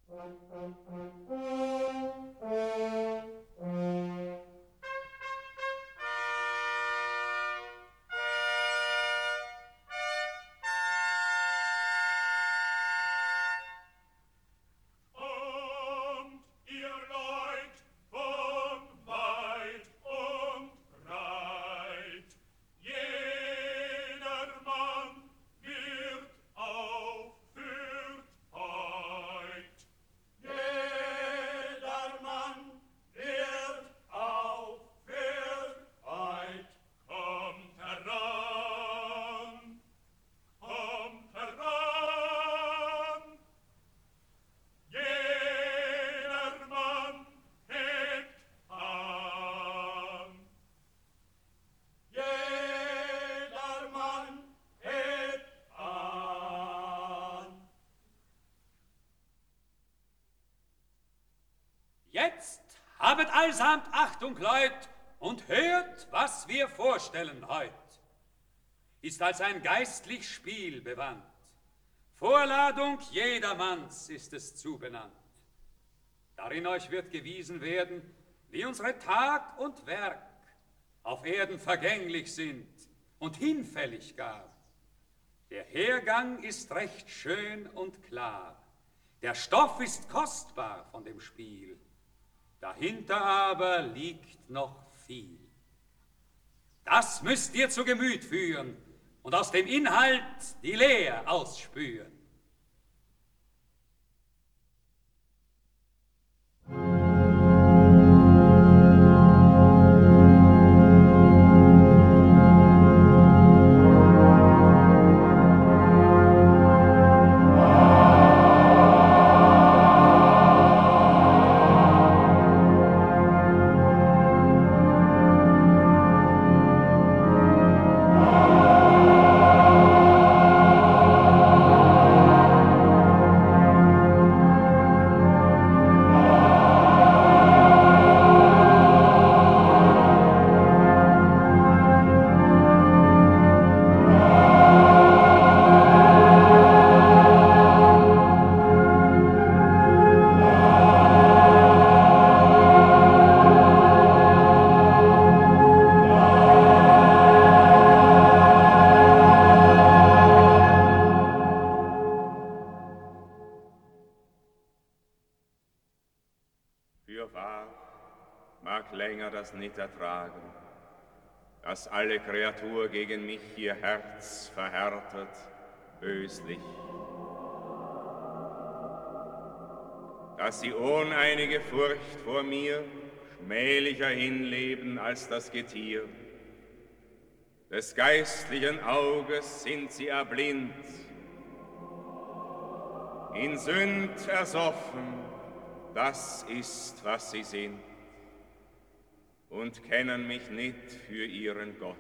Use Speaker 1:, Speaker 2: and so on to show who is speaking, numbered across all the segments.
Speaker 1: Jetzt habet allsamt Achtung, Leut, und hört, was wir vorstellen heut. Ist als ein geistlich Spiel bewandt. Vorladung jedermanns ist es zubenannt. Darin euch wird gewiesen werden, wie unsere Tag und Werk auf Erden vergänglich sind und hinfällig gar. Der Hergang ist recht schön und klar. Der Stoff ist kostbar von dem Spiel. Dahinter aber liegt noch viel. Das müsst ihr zu Gemüt führen und aus dem Inhalt die Lehr ausspüren.
Speaker 2: Nicht ertragen, dass alle Kreatur gegen mich ihr Herz verhärtet, böslich, dass sie ohn einige Furcht vor mir schmählicher hinleben als das Getier. Des geistlichen Auges sind sie erblind, in Sünd ersoffen, das ist, was sie sind, und kennen mich nicht für ihren Gott.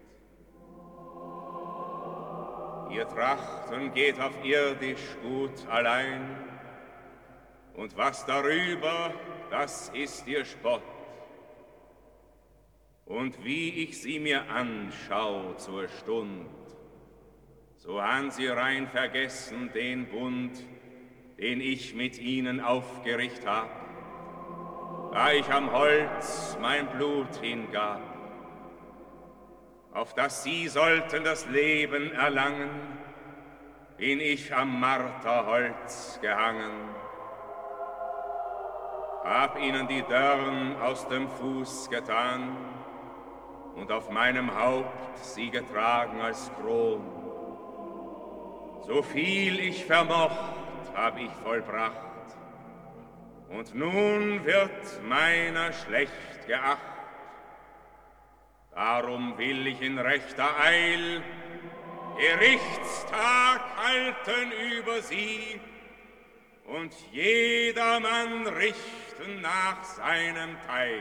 Speaker 2: Ihr Trachten geht auf irdisch Gut allein, und was darüber, das ist ihr Spott. Und wie ich sie mir anschau zur Stund, so han sie rein vergessen den Bund, den ich mit ihnen aufgericht hab, da ich am Holz mein Blut hingab, auf das sie sollten das Leben erlangen, bin ich am Marterholz gehangen, hab ihnen die Dörren aus dem Fuß getan und auf meinem Haupt sie getragen als Kron. So viel ich vermocht, hab ich vollbracht, und nun wird meiner schlecht geacht. Darum will ich in rechter Eil Gerichtstag halten über sie und jedermann richten nach seinem Teil.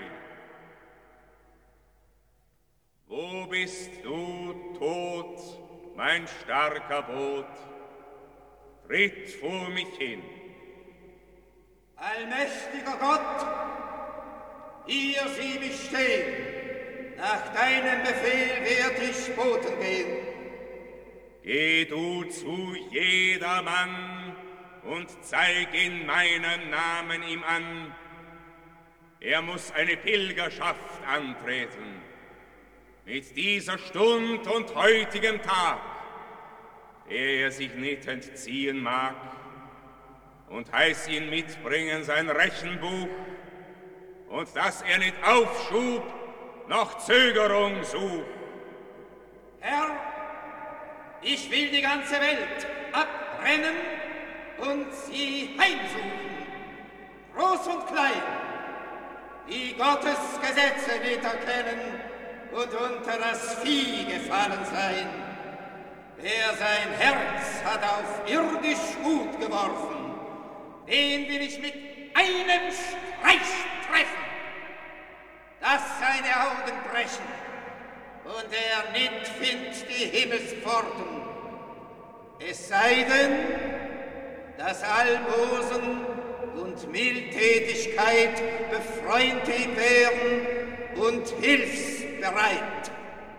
Speaker 2: Wo bist du, Tod, mein starker Boot? Tritt vor mich hin.
Speaker 3: Allmächtiger Gott, hier sieh mich stehen. Nach deinem Befehl werd ich boten gehen.
Speaker 2: Geh du zu jedermann und zeig in meinem Namen ihm an, er muss eine Pilgerschaft antreten. Mit dieser Stund und heutigem Tag, der er sich nicht entziehen mag, und heiß ihn mitbringen sein Rechenbuch, und dass er nicht Aufschub noch Zögerung sucht.
Speaker 3: Herr, ich will die ganze Welt abbrennen und sie heimsuchen, groß und klein, die Gottes Gesetze nicht erkennen und unter das Vieh gefallen sein. Wer sein Herz hat auf irdisch Gut geworfen, den will ich mit einem Streich treffen, dass seine Augen brechen und er nicht findet die Himmelspforten. Es sei denn, dass Almosen und Mildtätigkeit befreundet ihm wären und hilfsbereit.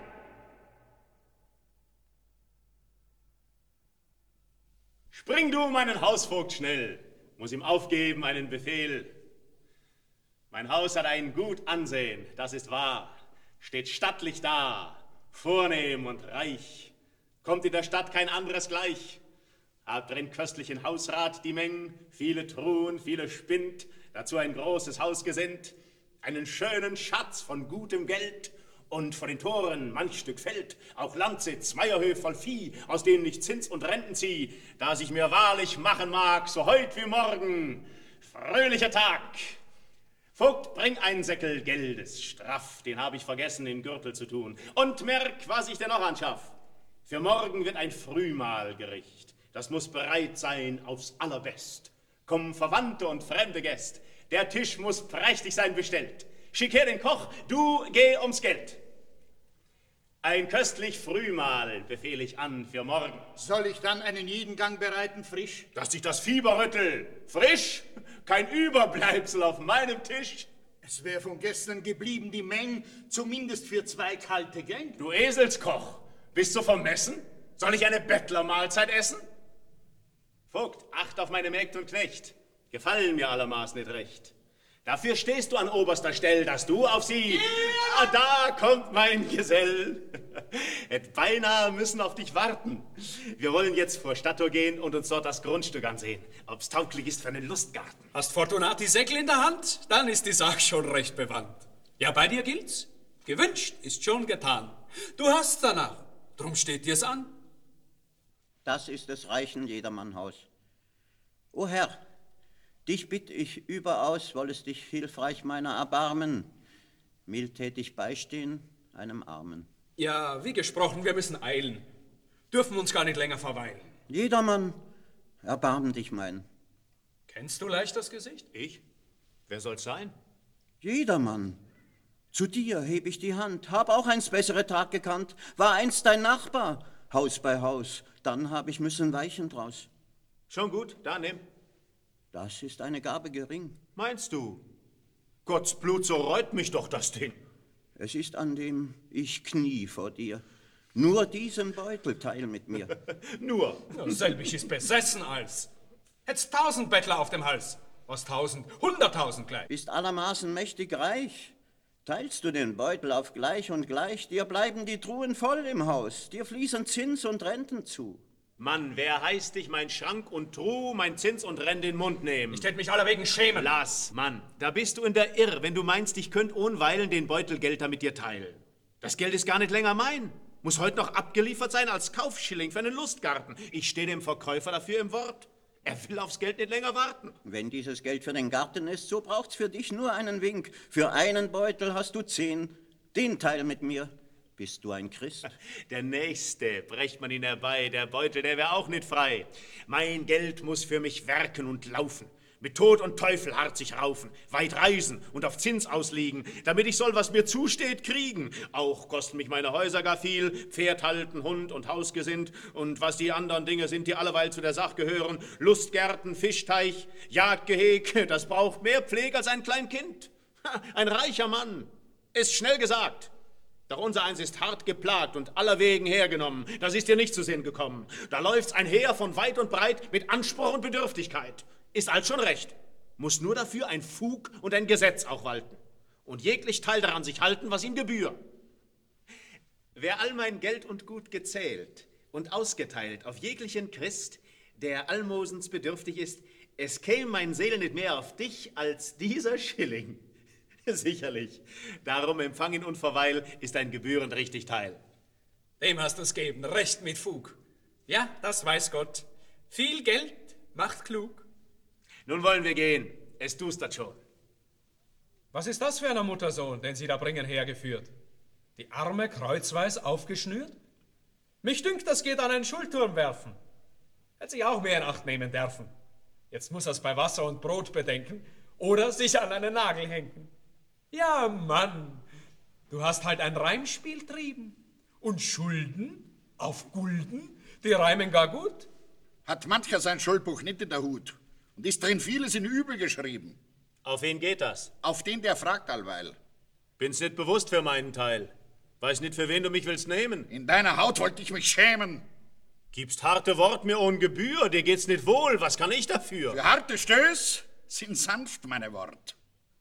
Speaker 4: Spring du, meinen Hausvogt, schnell, muss ihm aufgeben einen Befehl. Mein Haus hat ein gut Ansehen, das ist wahr, steht stattlich da, vornehm und reich, kommt in der Stadt kein anderes gleich. Habt drin köstlichen Hausrat die Mengen, viele Truhen, viele Spind, dazu ein großes Haus gesinnt, einen schönen Schatz von gutem Geld, und vor den Toren manch Stück Feld, auch Landsitz, Meierhöf voll Vieh, aus denen ich Zins und Renten zieh, dass ich mir wahrlich machen mag, so heut wie morgen, fröhlicher Tag. Vogt, bring einen Säckel Geldes, straff, den hab ich vergessen, in Gürtel zu tun. Und merk, was ich dir noch anschaff. Für morgen wird ein Frühmahlgericht, das muss bereit sein aufs Allerbest. Kommen Verwandte und fremde Gäste, der Tisch muss prächtig sein bestellt. Schick her den Koch, du geh ums Geld. Ein köstlich Frühmahl befehl ich an für morgen.
Speaker 5: Soll ich dann einen Jedengang bereiten, frisch?
Speaker 4: Dass dich das Fieber rüttelt. Frisch? Kein Überbleibsel auf meinem Tisch.
Speaker 5: Es wäre von gestern geblieben die Menge, zumindest für 2 kalte Gänge.
Speaker 4: Du Eselskoch, bist du vermessen? Soll ich eine Bettlermahlzeit essen? Vogt, acht auf meine Mägd und Knecht. Gefallen mir allermaß nicht recht. Dafür stehst du an oberster Stelle, dass du auf sie... Ja. Ah, da kommt mein Gesell. Hätt beinahe müssen auf dich warten. Wir wollen jetzt vor Stadttor gehen und uns dort das Grundstück ansehen, ob's tauglich ist für einen Lustgarten.
Speaker 6: Hast Fortunat die Säckel in der Hand? Dann ist die Sache schon recht bewandt. Ja, bei dir gilt's. Gewünscht ist schon getan. Du hast danach, drum steht dir's an.
Speaker 7: Das ist des reichen Jedermannhaus. O Herr, dich bitt ich überaus, wollest dich hilfreich meiner erbarmen, mildtätig beistehen einem Armen.
Speaker 6: Ja, wie gesprochen, wir müssen eilen. Dürfen uns gar nicht länger verweilen.
Speaker 7: Jedermann, erbarm dich mein.
Speaker 6: Kennst du leicht das Gesicht?
Speaker 4: Ich? Wer soll's sein?
Speaker 7: Jedermann, zu dir heb ich die Hand, hab auch einst bessere Tag gekannt, war einst dein Nachbar, Haus bei Haus, dann hab ich müssen weichen draus.
Speaker 4: Schon gut, da nimm.
Speaker 7: Das ist eine Gabe gering.
Speaker 4: Meinst du? Gottes Blut, so reut mich doch das Ding.
Speaker 7: Es ist an dem ich knie vor dir. Nur diesen Beutel teil mit mir.
Speaker 4: Nur.
Speaker 6: Ja, selbig ist besessen als. Hätt's 1000 Bettler auf dem Hals. Was 1000? 100.000 gleich.
Speaker 7: Bist allermaßen mächtig reich. Teilst du den Beutel auf gleich und gleich, dir bleiben die Truhen voll im Haus, dir fließen Zins und Renten zu.
Speaker 4: Mann, wer heißt dich mein Schrank und Truh, mein Zins und Renn den Mund nehmen?
Speaker 6: Ich tät mich allerwegen schämen.
Speaker 4: Lass, Mann, da bist du in der Irr, wenn du meinst, ich könnt ohnweilen den Beutel Geld da mit dir teilen. Das Geld ist gar nicht länger mein. Muss heute noch abgeliefert sein als Kaufschilling für einen Lustgarten. Ich stehe dem Verkäufer dafür im Wort. Er will aufs Geld nicht länger warten.
Speaker 7: Wenn dieses Geld für den Garten ist, so braucht's für dich nur einen Wink. Für einen Beutel hast du 10, den teil mit mir. Bist du ein Christ?
Speaker 4: Der Nächste, brächt man ihn herbei, der Beutel, der wär auch nicht frei. Mein Geld muss für mich werken und laufen, mit Tod und Teufel hart sich raufen, weit reisen und auf Zins ausliegen, damit ich soll, was mir zusteht, kriegen. Auch kosten mich meine Häuser gar viel, Pferd halten, Hund und Hausgesind, und was die anderen Dinge sind, die alleweil zu der Sach gehören, Lustgärten, Fischteich, Jagdgeheg, das braucht mehr Pflege als ein Kleinkind. Ein reicher Mann, ist schnell gesagt. Doch unser eins ist hart geplagt und allerwegen hergenommen. Das ist dir nicht zu Sinn gekommen. Da läuft's ein Heer von weit und breit mit Anspruch und Bedürftigkeit. Ist all schon recht. Muss nur dafür ein Fug und ein Gesetz auch walten. Und jeglich Teil daran sich halten, was ihm gebühr. Wer all mein Geld und Gut gezählt und ausgeteilt auf jeglichen Christ, der Almosens bedürftig ist, es käme mein Seel nicht mehr auf dich als dieser Schilling. Sicherlich. Darum Empfang ihn unverweil ist ein gebührend richtig Teil.
Speaker 6: Dem hast du's geben, recht mit Fug. Ja, das weiß Gott. Viel Geld macht klug.
Speaker 4: Nun wollen wir gehen. Es dustert schon.
Speaker 6: Was ist das für ein Muttersohn, den Sie da bringen hergeführt? Die Arme kreuzweis aufgeschnürt? Mich dünkt, das geht an einen Schulturm werfen. Hätte sich auch mehr in Acht nehmen dürfen. Jetzt muss er's bei Wasser und Brot bedenken oder sich an einen Nagel hängen. Ja, Mann, du hast halt ein Reimspiel trieben. Und Schulden auf Gulden, die reimen gar gut.
Speaker 5: Hat mancher sein Schuldbuch nicht in der Hut und ist drin vieles in Übel geschrieben.
Speaker 4: Auf wen geht das?
Speaker 5: Auf den, der fragt allweil.
Speaker 4: Bin's nicht bewusst für meinen Teil. Weiß nicht, für wen du mich willst nehmen.
Speaker 5: In deiner Haut wollte ich mich schämen.
Speaker 4: Gibst harte Wort mir ohne Gebühr, dir geht's nicht wohl, was kann ich dafür?
Speaker 5: Für harte Stöß sind sanft meine Wort.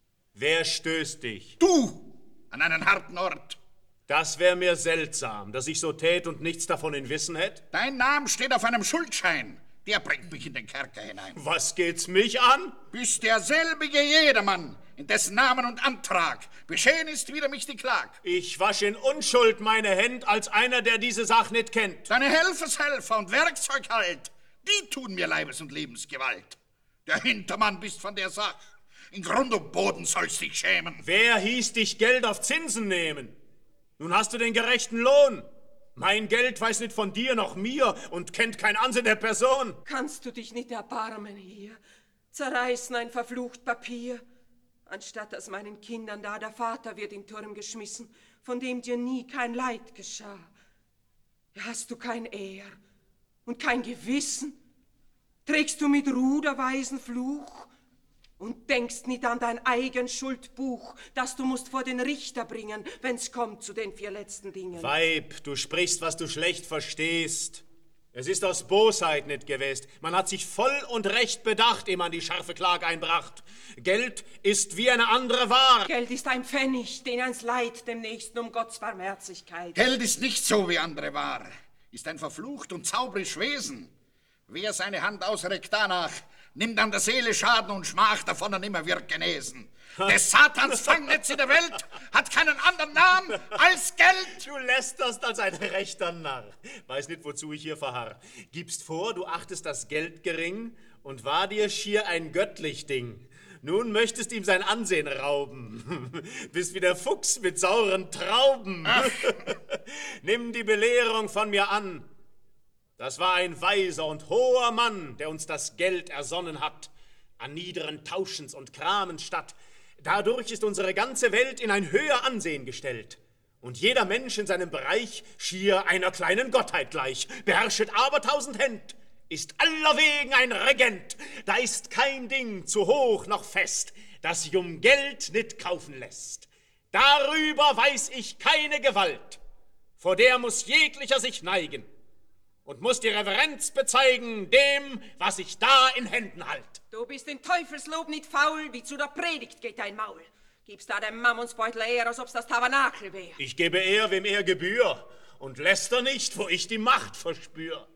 Speaker 4: Wer stößt dich?
Speaker 5: Du an einen harten Ort.
Speaker 4: Das wär mir seltsam, dass ich so tät und nichts davon in Wissen hätt.
Speaker 5: Dein Name steht auf einem Schuldschein. Der bringt mich in den Kerker hinein.
Speaker 4: Was geht's mich an?
Speaker 5: Bist derselbige jedermann, in dessen Namen und Antrag geschehen ist wider mich die Klag.
Speaker 4: Ich wasch in Unschuld meine Händ als einer, der diese Sach nicht kennt.
Speaker 5: Deine Helfershelfer und Werkzeug halt, die tun mir Leibes- und Lebensgewalt. Der Hintermann bist von der Sach. In Grund und Boden sollst dich schämen.
Speaker 4: Wer hieß dich Geld auf Zinsen nehmen? Nun hast du den gerechten Lohn. Mein Geld weiß nicht von dir noch mir und kennt kein Ansehen der Person.
Speaker 8: Kannst du dich nicht erbarmen hier? Zerreißen ein verflucht Papier, anstatt dass meinen Kindern da der Vater wird in Turm geschmissen, von dem dir nie kein Leid geschah. Hast du kein Ehr und kein Gewissen? Trägst du mit Ruh der weisen Fluch? Und denkst nicht an dein eigen Schuldbuch, das du musst vor den Richter bringen, wenn's kommt zu den 4 letzten Dingen.
Speaker 4: Weib, du sprichst, was du schlecht verstehst. Es ist aus Bosheit nicht gewesen. Man hat sich voll und recht bedacht, ehe man die scharfe Klage einbracht. Geld ist wie eine andere Ware.
Speaker 8: Geld ist ein Pfennig, den ans Leid dem Nächsten um Gottes Barmherzigkeit.
Speaker 5: Geld ist nicht so wie andere Ware, ist ein verflucht und zauberisch Wesen. Wer seine Hand ausreckt danach, nimmt an der Seele Schaden und Schmach davon er nimmer wird genesen. Des Satans Fangnetz in der Welt hat keinen anderen Namen als Geld.
Speaker 4: Du lästerst als ein rechter Narr. Weiß nicht, wozu ich hier verharr. Gibst vor, du achtest das Geld gering und war dir schier ein göttlich Ding. Nun möchtest ihm sein Ansehen rauben. Bist wie der Fuchs mit sauren Trauben. Nimm die Belehrung von mir an. Das war ein weiser und hoher Mann, der uns das Geld ersonnen hat, an niederen Tauschens und Kramen statt. Dadurch ist unsere ganze Welt in ein höher Ansehen gestellt. Und jeder Mensch in seinem Bereich schier einer kleinen Gottheit gleich, beherrschet aber 1000 Händ, ist allerwegen ein Regent. Da ist kein Ding zu hoch noch fest, das sich um Geld nicht kaufen lässt. Darüber weiß ich keine Gewalt, vor der muss jeglicher sich neigen und muss die Reverenz bezeigen dem, was ich da in Händen halt.
Speaker 8: Du bist in Teufelslob nicht faul, wie zu der Predigt geht dein Maul. Gibst da dem Mammonsbeutel eher, als ob's das Tabernakel wär.
Speaker 4: Ich gebe eher, wem er gebühr, und läster nicht, wo ich die Macht verspür.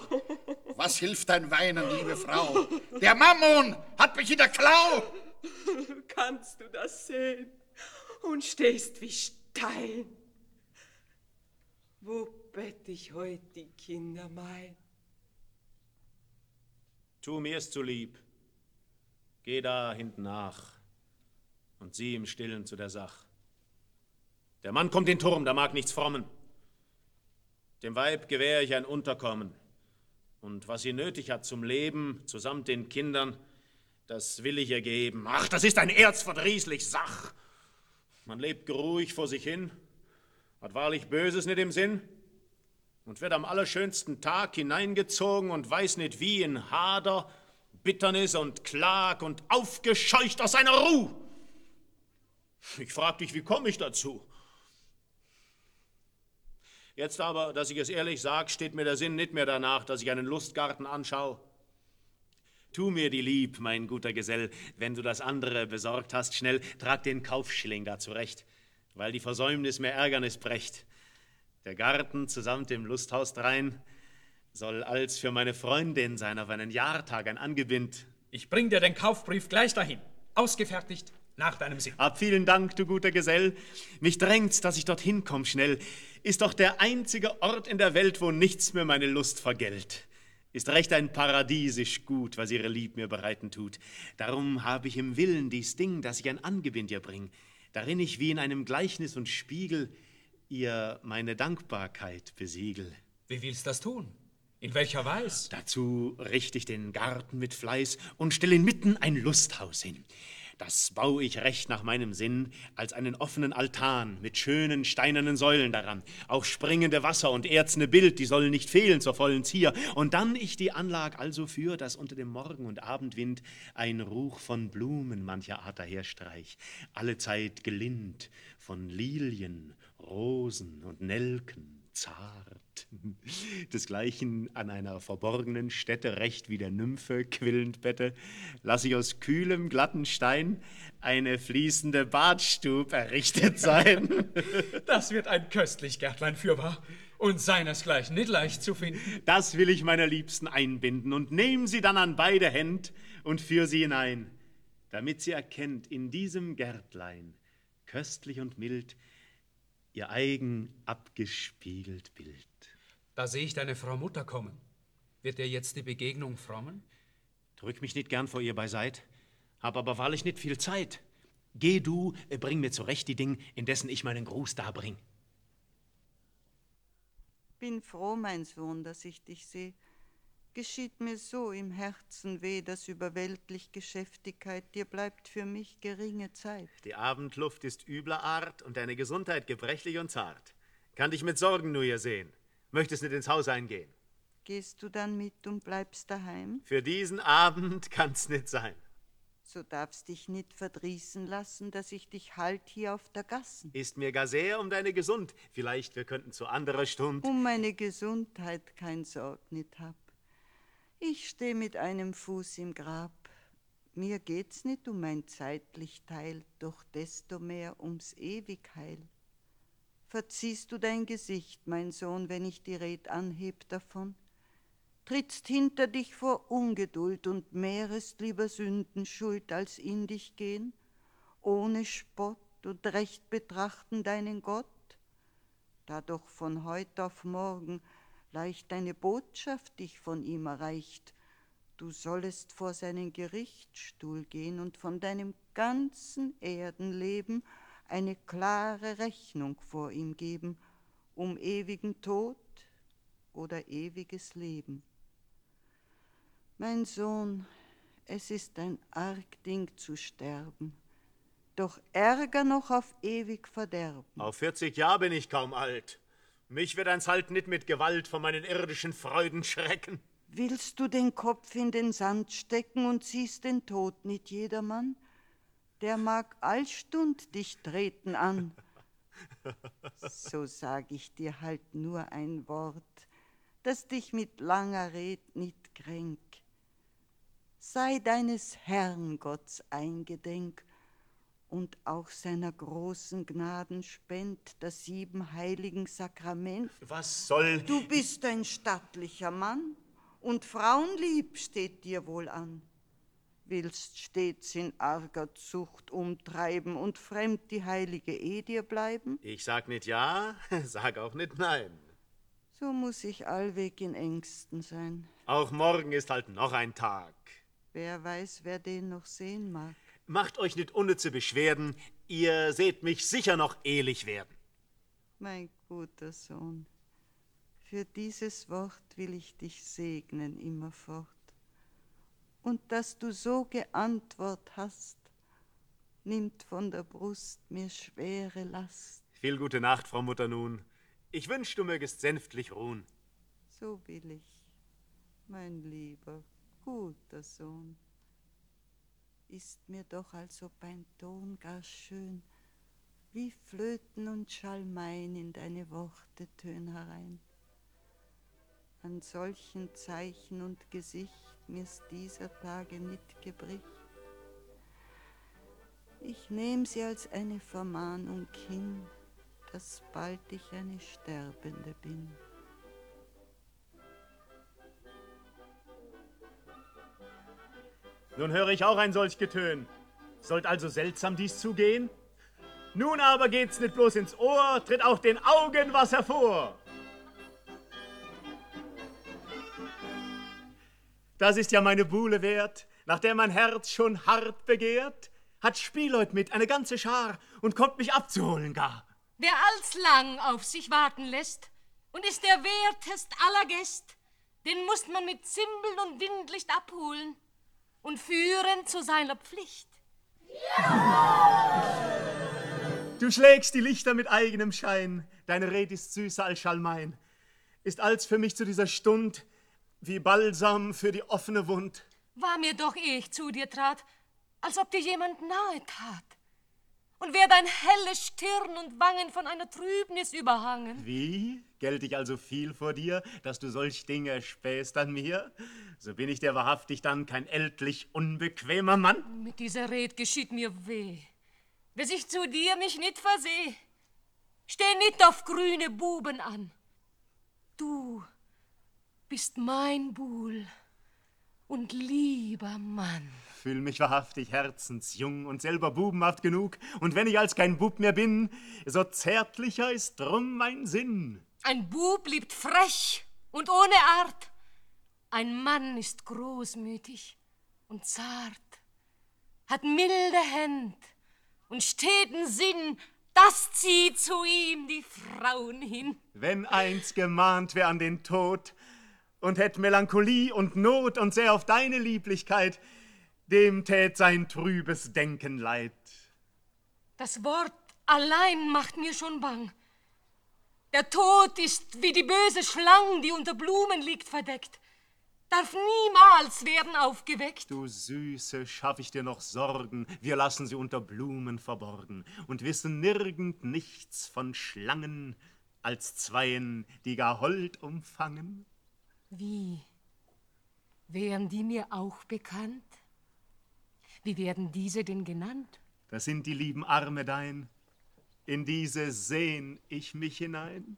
Speaker 5: Was hilft dein Weinen, liebe Frau? Der Mammon hat mich in der Klau.
Speaker 8: Kannst du das sehen? Und stehst wie Stein. Wo bett ich heut die Kinder mein?
Speaker 4: Tu mir's zulieb. Geh da hinten nach und sieh im Stillen zu der Sach. Der Mann kommt in den Turm, da mag nichts frommen. Dem Weib gewähr ich ein Unterkommen. Und was sie nötig hat zum Leben, zusammen den Kindern, das will ich ihr geben. Ach, das ist ein erzverdrießlich Sach. Man lebt geruhig vor sich hin, hat wahrlich Böses nicht im Sinn und wird am allerschönsten Tag hineingezogen und weiß nicht wie in Hader, Bitternis und Klag und aufgescheucht aus seiner Ruh. Ich frag dich, wie komm ich dazu? Jetzt aber, dass ich es ehrlich sage, steht mir der Sinn nicht mehr danach, dass ich einen Lustgarten anschaue. Tu mir die lieb, mein guter Gesell, wenn du das andere besorgt hast, schnell trag den Kaufschilling da zurecht, weil die Versäumnis mir Ärgernis brächt. Der Garten zusammen dem Lusthaus drein soll als für meine Freundin sein auf einen Jahrtag, ein Angebind.
Speaker 6: Ich bring dir den Kaufbrief gleich dahin, ausgefertigt, nach deinem Sinn.
Speaker 4: Hab vielen Dank, du guter Gesell. Mich drängt's, dass ich dorthin komm schnell. Ist doch der einzige Ort in der Welt, wo nichts mehr meine Lust vergällt. Ist recht ein paradiesisch Gut, was ihre Lieb mir bereiten tut. Darum hab ich im Willen dies Ding, dass ich ein Angebind ihr bring, darin ich wie in einem Gleichnis und Spiegel ihr meine Dankbarkeit besiegel.
Speaker 6: Wie willst das tun? In welcher Weise?
Speaker 4: Dazu richte ich den Garten mit Fleiß und stelle inmitten ein Lusthaus hin. Das baue ich recht nach meinem Sinn, als einen offenen Altan mit schönen steinernen Säulen daran. Auch springende Wasser und erzne Bild, die sollen nicht fehlen zur vollen Zier. Und dann ich die Anlag also für, dass unter dem Morgen- und Abendwind ein Ruch von Blumen mancher Art daherstreich, allezeit gelind von Lilien, Rosen und Nelken, zart. Desgleichen an einer verborgenen Stätte, recht wie der Nymphe quillend bette, lass ich aus kühlem, glatten Stein eine fließende Badstub errichtet sein.
Speaker 6: Das wird ein köstlich Gärtlein fürwahr und seinesgleichen nicht leicht zu finden.
Speaker 4: Das will ich meiner Liebsten einbinden und nehm sie dann an beide Händ und führ sie hinein, damit sie erkennt in diesem Gärtlein, köstlich und mild, ihr eigen abgespiegelt Bild.
Speaker 6: Da seh ich deine Frau Mutter kommen. Wird dir jetzt die Begegnung frommen?
Speaker 4: Drück mich nicht gern vor ihr beiseit, hab aber wahrlich nicht viel Zeit. Geh du, bring mir zurecht die Ding, indessen ich meinen Gruß darbring.
Speaker 9: Bin froh, mein Sohn, dass ich dich seh. Geschieht mir so im Herzen weh, dass über weltlich Geschäftigkeit dir bleibt für mich geringe Zeit.
Speaker 4: Die Abendluft ist übler Art und deine Gesundheit gebrechlich und zart. Kann dich mit Sorgen nur hier sehen. Möchtest nicht ins Haus eingehen?
Speaker 9: Gehst du dann mit und bleibst daheim?
Speaker 4: Für diesen Abend kann's nicht sein.
Speaker 9: So darfst dich nicht verdrießen lassen, dass ich dich halt hier auf der Gassen.
Speaker 4: Ist mir gar sehr um deine Gesund. Vielleicht wir könnten zu anderer Stund.
Speaker 9: Um meine Gesundheit kein Sorg nicht hab. Ich steh mit einem Fuß im Grab. Mir geht's nicht um mein zeitlich Teil, doch desto mehr ums Ewigheil. Verziehst du dein Gesicht, mein Sohn, wenn ich die Red anheb davon? Trittst hinter dich vor Ungeduld und mehrest lieber Sündenschuld als in dich gehen, ohne Spott und Recht betrachten deinen Gott? Da doch von heut auf morgen leicht deine Botschaft dich von ihm erreicht, du sollest vor seinen Gerichtsstuhl gehen und von deinem ganzen Erdenleben eine klare Rechnung vor ihm geben, um ewigen Tod oder ewiges Leben. Mein Sohn, es ist ein arg Ding zu sterben, doch Ärger noch auf ewig Verderben.
Speaker 4: Auf 40 Jahr bin ich kaum alt. Mich wird eins halt nicht mit Gewalt von meinen irdischen Freuden schrecken.
Speaker 9: Willst du den Kopf in den Sand stecken und siehst den Tod nicht jedermann? Der mag allstund dich treten an. So sag ich dir halt nur ein Wort, das dich mit langer Red nicht kränk. Sei deines Herrn Gotts eingedenk und auch seiner großen Gnaden spend das 7 heiligen Sakrament.
Speaker 4: Was soll...
Speaker 9: Du bist ein stattlicher Mann und Frauenlieb steht dir wohl an. Willst stets in arger Zucht umtreiben und fremd die heilige Ehe dir bleiben?
Speaker 4: Ich sag nicht ja, sag auch nicht nein.
Speaker 9: So muss ich allweg in Ängsten sein.
Speaker 4: Auch morgen ist halt noch ein Tag.
Speaker 9: Wer weiß, wer den noch sehen mag.
Speaker 4: Macht euch nicht unnütze Beschwerden, ihr seht mich sicher noch ehelich werden.
Speaker 9: Mein guter Sohn, für dieses Wort will ich dich segnen immerfort. Und dass du so geantwort hast, nimmt von der Brust mir schwere Last.
Speaker 4: Viel gute Nacht, Frau Mutter nun. Ich wünsch, du mögest sänftlich ruhen.
Speaker 9: So will ich, mein lieber, guter Sohn. Ist mir doch, als ob ein Ton gar schön wie Flöten und Schalmeien in deine Worte tönen herein. An solchen Zeichen und Gesicht mir's dieser Tage mitgebricht. Ich nehm sie als eine Vermahnung hin, dass bald ich eine Sterbende bin.
Speaker 4: Nun höre ich auch ein solch Getön. Sollt also seltsam dies zugehen? Nun aber geht's nicht bloß ins Ohr, tritt auch den Augen was hervor. Das ist ja meine Buhle wert, nach der mein Herz schon hart begehrt, hat Spielleut mit, eine ganze Schar, und kommt mich abzuholen gar.
Speaker 10: Wer alslang auf sich warten lässt und ist der wertest aller Gäst, den muss man mit Zimbeln und Windlicht abholen und führen zu seiner Pflicht.
Speaker 4: Du schlägst die Lichter mit eigenem Schein, deine Red ist süßer als Schalmein, ist als für mich zu dieser Stund wie Balsam für die offene Wund.
Speaker 10: War mir doch, ehe ich zu dir trat, als ob dir jemand nahe tat. Und wär dein helle Stirn und Wangen von einer Trübnis überhangen.
Speaker 4: Wie? Gelt ich also viel vor dir, dass du solch Dinge spähst an mir? So bin ich dir wahrhaftig dann kein ältlich unbequemer Mann.
Speaker 10: Mit dieser Red geschieht mir weh, bis ich zu dir mich nicht verseh. Steh nicht auf grüne Buben an. Du bist mein Buhl und lieber Mann.
Speaker 4: Fühl mich wahrhaftig herzensjung und selber bubenhaft genug, und wenn ich als kein Bub mehr bin, so zärtlicher ist drum mein Sinn.
Speaker 10: Ein Bub liebt frech und ohne Art, ein Mann ist großmütig und zart, hat milde Händ und steten Sinn, das zieht zu ihm die Frauen hin.
Speaker 4: Wenn eins gemahnt wär an den Tod und hätt Melancholie und Not und säh auf deine Lieblichkeit, dem tät sein trübes Denken leid.
Speaker 10: Das Wort allein macht mir schon bang. Der Tod ist wie die böse Schlang, die unter Blumen liegt verdeckt, darf niemals werden aufgeweckt.
Speaker 4: Du Süße, schaff ich dir noch Sorgen, wir lassen sie unter Blumen verborgen und wissen nirgend nichts von Schlangen, als Zweien, die gar Hold umfangen.
Speaker 10: Wie? Wären die mir auch bekannt? Wie werden diese denn genannt?
Speaker 4: Das sind die lieben Arme dein, in diese sehn ich mich hinein.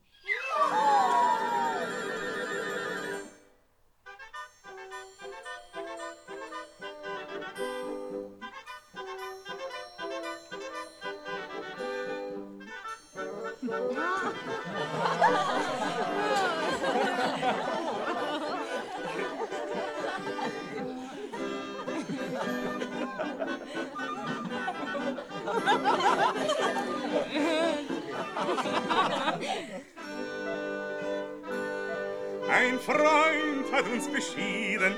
Speaker 2: Ein Freund hat uns beschieden,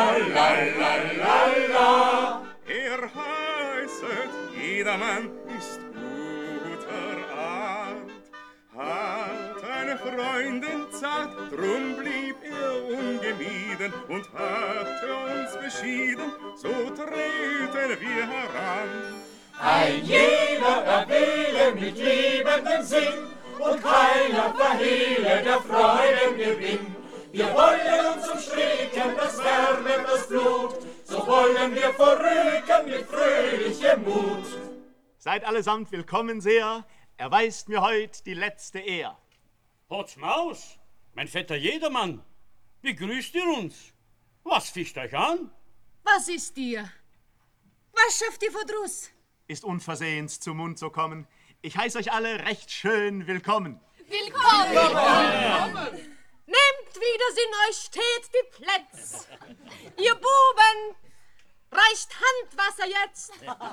Speaker 2: tralalala. Er heißet, jedermann ist guter Art. Hat eine Freundin zart, drum blieb er ungemieden und hatte uns beschieden, so treten wir heran.
Speaker 11: Ein jeder erwähle mit liebendem Sinn und keiner verhehle der Freuden Gewinn. Wir wollen uns umstricken, das wärmet das Blut, so wollen wir vorrücken mit fröhlichem Mut.
Speaker 4: Seid allesamt willkommen sehr, erweist mir heut die letzte Ehr.
Speaker 12: Potzmaus, mein Vetter Jedermann, begrüßt ihr uns? Was ficht euch an?
Speaker 10: Was ist dir? Was schafft ihr Verdruss?
Speaker 4: Ist unversehens zum Mund so kommen. Ich heiß euch alle recht schön willkommen.
Speaker 10: Willkommen! Willkommen. Nehmt, wie das in euch steht, die Plätze. Ihr Buben, reicht Handwasser jetzt.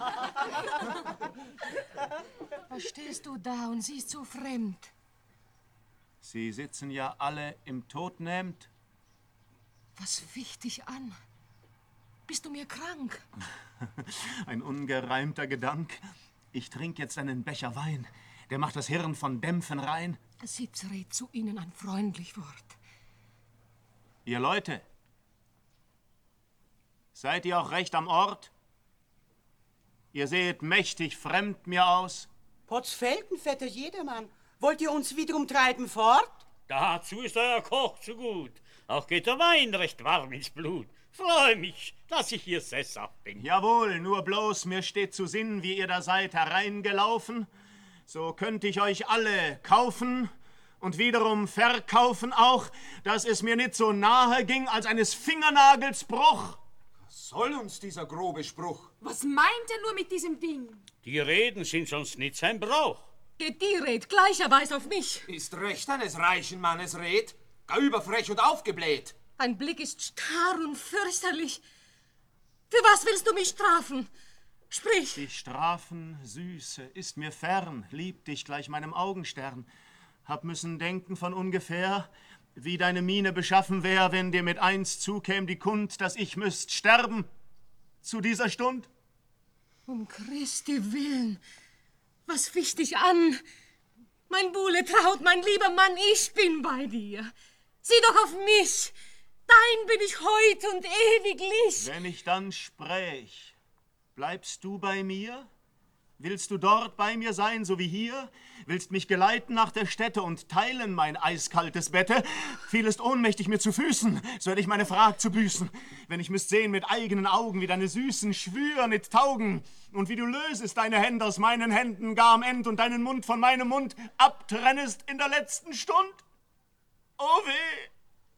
Speaker 10: Was stehst du da und siehst so fremd?
Speaker 4: Sie sitzen ja alle im Totenhemd.
Speaker 10: Was ficht dich an? Bist du mir krank?
Speaker 4: Ein ungereimter Gedank. Ich trink jetzt einen Becher Wein. Der macht das Hirn von Dämpfen rein.
Speaker 10: Siebs rät zu ihnen ein freundlich Wort.
Speaker 4: Ihr Leute, seid ihr auch recht am Ort? Ihr seht mächtig fremd mir aus.
Speaker 13: Potzfelden, Vetter Jedermann, wollt ihr uns wiederum treiben fort?
Speaker 12: Dazu ist euer Koch zu gut. Auch geht der Wein recht warm ins Blut. Freue mich, dass ich hier sesshaft bin.
Speaker 4: Jawohl, nur bloß mir steht zu Sinn, wie ihr da seid hereingelaufen. So könnte ich euch alle kaufen und wiederum verkaufen auch, dass es mir nicht so nahe ging als eines Fingernagels Bruch.
Speaker 3: Was soll uns dieser grobe Spruch?
Speaker 14: Was meint er nur mit diesem Ding?
Speaker 12: Die Reden sind sonst nicht sein Brauch.
Speaker 10: Geht die Red gleicherweise auf mich.
Speaker 3: Ist recht eines reichen Mannes Red, gar überfrech und aufgebläht.
Speaker 10: Ein Blick ist starr und fürchterlich. Für was willst du mich strafen? Sprich!
Speaker 4: Dich strafen, Süße, ist mir fern, lieb dich gleich meinem Augenstern. Hab müssen denken von ungefähr, wie deine Miene beschaffen wär, wenn dir mit eins zukäm die Kund, dass ich müsst sterben. Zu dieser Stund?
Speaker 10: Um Christi willen, was ficht dich an? Mein Buhle traut, mein lieber Mann, ich bin bei dir. Sieh doch auf mich, dein bin ich heut und ewiglich.
Speaker 4: Wenn ich dann spräch, bleibst du bei mir? Willst du dort bei mir sein, so wie hier? Willst mich geleiten nach der Stätte und teilen mein eiskaltes Bette? Fielest ohnmächtig mir zu Füßen, so hätt ich meine Frag zu büßen. Wenn ich müsst sehen mit eigenen Augen, wie deine süßen Schwür nicht taugen und wie du lösest deine Hände aus meinen Händen gar am End und deinen Mund von meinem Mund abtrennest in der letzten Stund? Oh weh!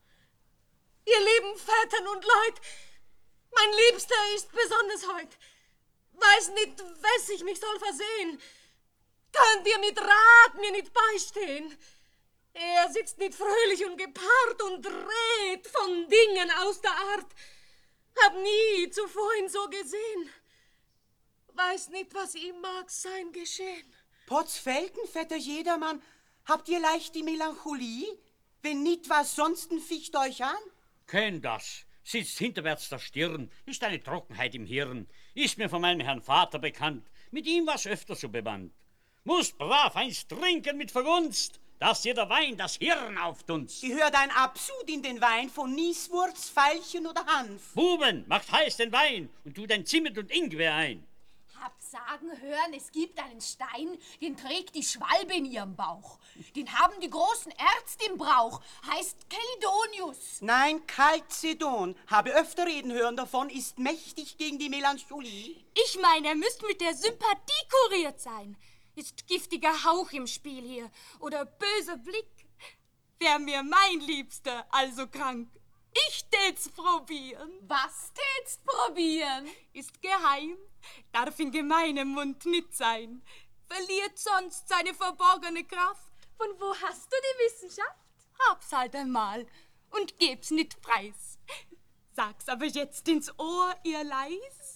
Speaker 10: Ihr lieben Vätern und Leut, mein Liebster ist besonders heut. Weiß nicht, wes ich mich soll versehen. Könnt ihr mit Rat mir nicht beistehen? Er sitzt nicht fröhlich und gepaart und redt von Dingen aus der Art. Hab nie zuvor ihn so gesehen. Weiß nicht, was ihm mag sein geschehen.
Speaker 13: Potzfelden, Vetter Jedermann, habt ihr leicht die Melancholie? Wenn nicht, was sonsten ficht euch an?
Speaker 12: Kenn das. Sitzt hinterwärts der Stirn, ist eine Trockenheit im Hirn. Ist mir von meinem Herrn Vater bekannt. Mit ihm war's öfter so bewandt. Musst brav eins trinken mit Vergunst, dass dir der Wein das Hirn auftunzt.
Speaker 13: Gehört ein Absud in den Wein von Nieswurz, Veilchen oder Hanf?
Speaker 12: Buben, macht heiß den Wein und tu dein Zimt und Ingwer ein.
Speaker 14: Hab sagen hören, es gibt einen Stein, den trägt die Schwalbe in ihrem Bauch. Den haben die großen Ärzte im Brauch, heißt Kelidonius.
Speaker 13: Nein, Chalcedon. Habe öfter reden hören davon, ist mächtig gegen die Melancholie.
Speaker 14: Ich meine, er müsste mit der Sympathie kuriert sein. Ist giftiger Hauch im Spiel hier oder böser Blick. Wär mir mein Liebster also krank, ich tät's probieren.
Speaker 10: Was tätst probieren?
Speaker 14: Ist geheim, darf in gemeinem Mund nicht sein. Verliert sonst seine verborgene Kraft.
Speaker 10: Von wo hast du die Wissenschaft?
Speaker 14: Hab's halt einmal und geb's nicht preis. Sag's aber jetzt ins Ohr, ihr Leis.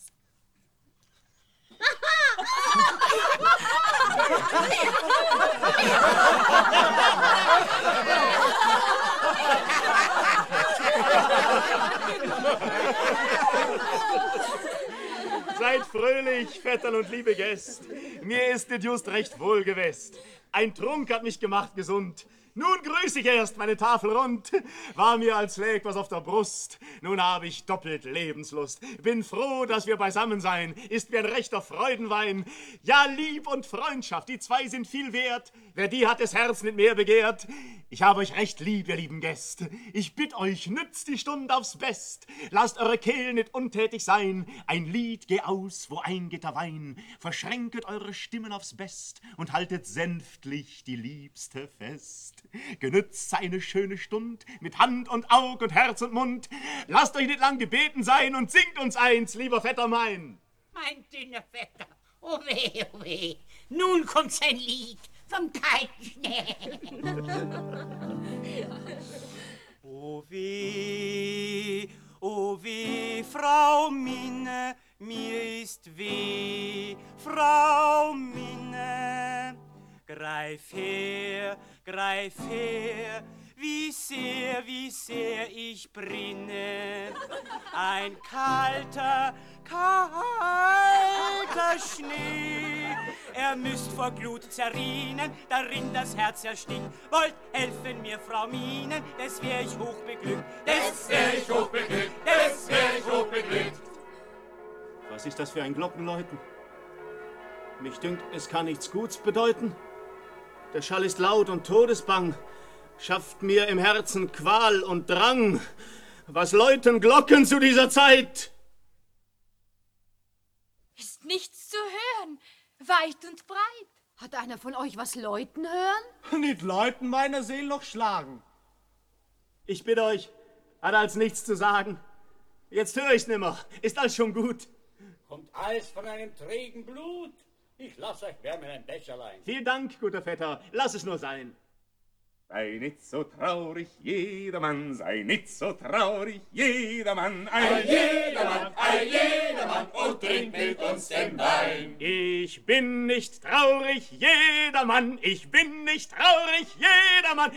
Speaker 4: Seid fröhlich, Vettern und liebe Gäste. Mir ist nicht just recht wohl gewesst. Ein Trunk hat mich gemacht gesund. Nun grüß ich erst meine Tafel rund. War mir als läg was auf der Brust. Nun habe ich doppelt Lebenslust. Bin froh, dass wir beisammen sein. Ist mir ein rechter Freudenwein. Ja, Lieb und Freundschaft, die zwei sind viel wert. Wer die hat, das Herz nicht mehr begehrt. Ich habe euch recht lieb, ihr lieben Gäste. Ich bitt euch, nützt die Stund aufs Best. Lasst eure Kehlen nicht untätig sein. Ein Lied geh aus, wo eingeht der Wein. Verschränket eure Stimmen aufs Best und haltet sänftlich die Liebste fest. Genützt seine schöne Stund mit Hand und Aug und Herz und Mund. Lasst euch nicht lang gebeten sein und singt uns eins, lieber Vetter mein.
Speaker 15: Mein dünner Vetter, oh weh, oh weh. Nun kommt sein Lied vom Kalten
Speaker 13: Oh weh, Frau Minne, mir ist weh, Frau Minne. Greif her, wie sehr ich brinne. Ein kalter Schnee. Er müsst vor Glut zerrinnen, darin das Herz erstickt. Wollt helfen mir, Frau Minen, des wär ich hochbeglückt. Des wär ich hochbeglückt, des wär ich hochbeglückt.
Speaker 4: Was ist das für ein Glockenläuten? Mich dünkt, es kann nichts Guts bedeuten. Der Schall ist laut und todesbang, schafft mir im Herzen Qual und Drang. Was läuten Glocken zu dieser Zeit?
Speaker 14: Ist nichts zu hören, weit und breit.
Speaker 16: Hat einer von euch was läuten hören?
Speaker 4: Nicht läuten meine Seele noch schlagen. Ich bitte euch, hat als nichts zu sagen. Jetzt höre ich's nimmer, ist alles schon gut.
Speaker 12: Kommt alles von einem trägen Blut. Ich lass euch wärmen ein Becherlein.
Speaker 4: Vielen Dank, guter Vetter, lass es nur sein.
Speaker 2: Sei nicht so traurig, jedermann, sei nicht so traurig, jedermann,
Speaker 11: jedermann, und trink mit uns den Wein.
Speaker 4: Ich bin nicht traurig, jedermann, ich bin nicht traurig, jedermann.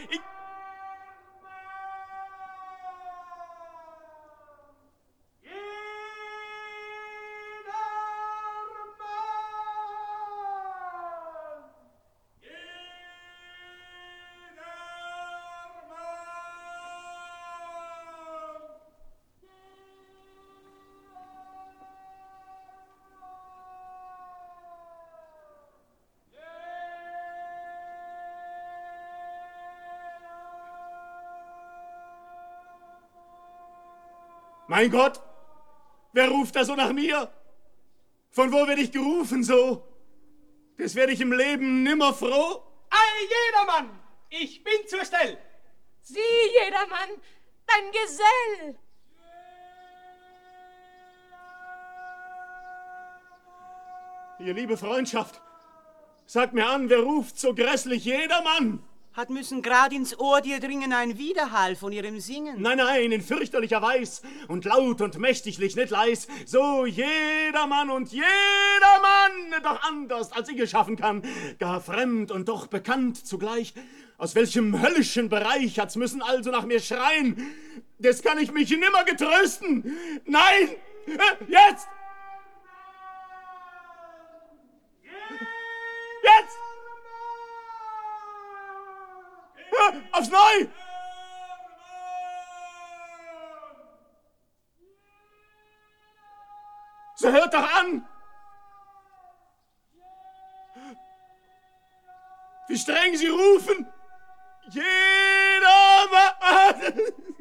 Speaker 4: Mein Gott, wer ruft da so nach mir? Von wo werd ich gerufen so? Das werd ich im Leben nimmer froh.
Speaker 6: Ei, jedermann, ich bin zur Stell.
Speaker 10: Sieh, jedermann, dein Gesell.
Speaker 4: Ihr liebe Freundschaft, sagt mir an, wer ruft so grässlich jedermann?
Speaker 13: Hat müssen grad ins Ohr dir dringen ein Widerhall von ihrem Singen.
Speaker 4: Nein, nein, in fürchterlicher Weis und laut und mächtiglich, nicht leis, so jedermann und jedermann, doch anders, als ich geschaffen kann, gar fremd und doch bekannt zugleich. Aus welchem höllischen Bereich hat's müssen also nach mir schreien? Das kann ich mich nimmer getrösten. Nein, jetzt! Jetzt! Aufs Neu! So hört doch an! Wie streng Sie rufen! Jedermann!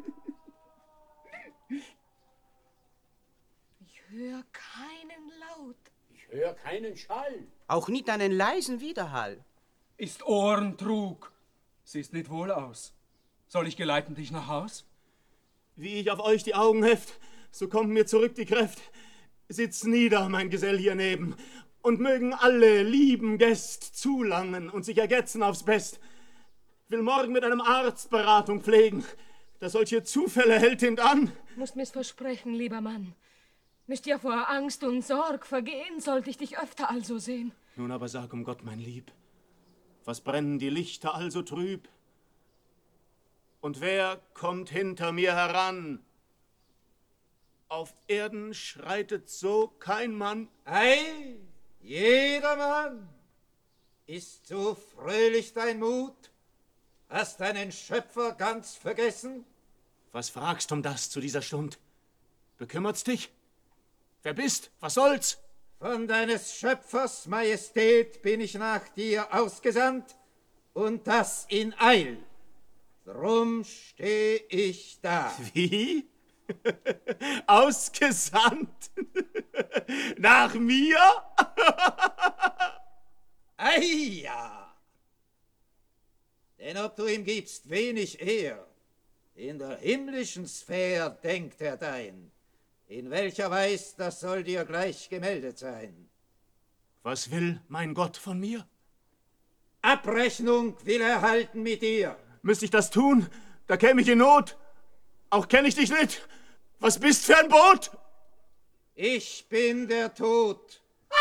Speaker 10: Ich höre keinen Laut.
Speaker 12: Ich höre keinen Schall.
Speaker 13: Auch nicht einen leisen Widerhall.
Speaker 6: Ist Ohrentrug. Siehst nicht wohl aus. Soll ich geleiten dich nach Haus?
Speaker 4: Wie ich auf euch die Augen heft, so kommt mir zurück die Kräft. Sitz nieder, mein Gesell hier neben, und mögen alle lieben Gäst zulangen und sich ergetzen aufs Best. Will morgen mit einem Arzt Beratung pflegen, da solche Zufälle hält hintan.
Speaker 10: Musst mir's versprechen, lieber Mann. Müsst ja vor Angst und Sorg vergehen, sollte ich dich öfter also sehen.
Speaker 4: Nun aber sag um Gott, mein Lieb, was brennen die Lichter also trüb? Und wer kommt hinter mir heran? Auf Erden schreitet so kein Mann.
Speaker 3: Ei, jedermann, ist so fröhlich dein Mut? Hast deinen Schöpfer ganz vergessen?
Speaker 4: Was fragst um das zu dieser Stund? Bekümmert's dich? Wer bist? Was soll's?
Speaker 3: Von deines Schöpfers Majestät bin ich nach dir ausgesandt, und das in Eil. Drum steh ich da.
Speaker 4: Wie? Ausgesandt? Nach mir?
Speaker 3: Ei, ja. Denn ob du ihm gibst wenig Ehr, in der himmlischen Sphäre denkt er dein. In welcher Weis, das soll dir gleich gemeldet sein.
Speaker 4: Was will mein Gott von mir?
Speaker 3: Abrechnung will er halten mit dir.
Speaker 4: Müsste ich das tun, da käme ich in Not. Auch kenn ich dich nicht. Was bist für ein Boot?
Speaker 3: Ich bin der Tod.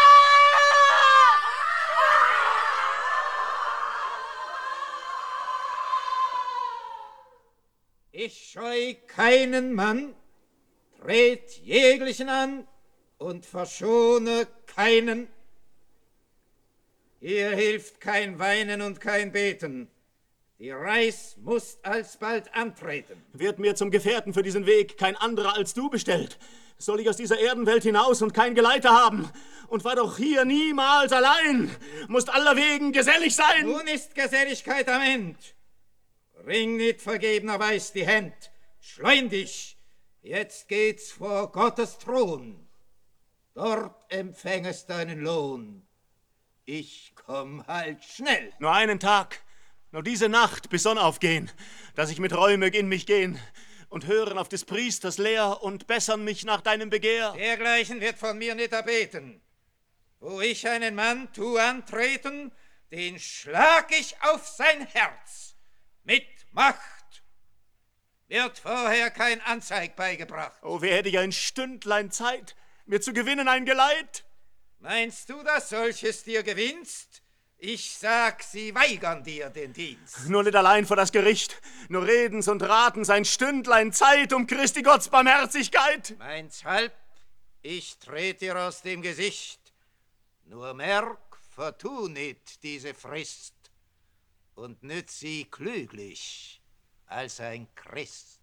Speaker 3: Ich scheu keinen Mann, tret jeglichen an und verschone keinen. Hier hilft kein Weinen und kein Beten. Die Reis muss alsbald antreten.
Speaker 4: Wird mir zum Gefährten für diesen Weg kein anderer als du bestellt? Soll ich aus dieser Erdenwelt hinaus und kein Geleiter haben? und war doch hier niemals allein. Musst allerwegen gesellig sein.
Speaker 3: Nun ist Geselligkeit am End. Ring nicht vergebenerweis die Hand. Schleun dich. Jetzt geht's vor Gottes Thron. Dort empfängest deinen Lohn. Ich komm halt schnell.
Speaker 4: Nur einen Tag, nur diese Nacht bis Sonnaufgehen, dass ich mit Reue mög in mich gehen und hören auf des Priesters Lehr und bessern mich nach deinem Begehr.
Speaker 3: Dergleichen wird von mir nicht erbeten. Wo ich einen Mann tu antreten, den schlag ich auf sein Herz. Mit Macht wird vorher kein Anzeig beigebracht.
Speaker 4: Oh, wer hätte ich ein Stündlein Zeit, mir zu gewinnen ein Geleit?
Speaker 3: Meinst du, dass solches dir gewinnst? Ich sag, sie weigern dir den Dienst.
Speaker 4: Nur nicht allein vor das Gericht, nur Redens und Ratens ein Stündlein Zeit um Christi Gottes Barmherzigkeit.
Speaker 3: Meins halb, ich tret dir aus dem Gesicht. Nur merk, vertu nicht diese Frist und nütz sie klüglich als ein Christ.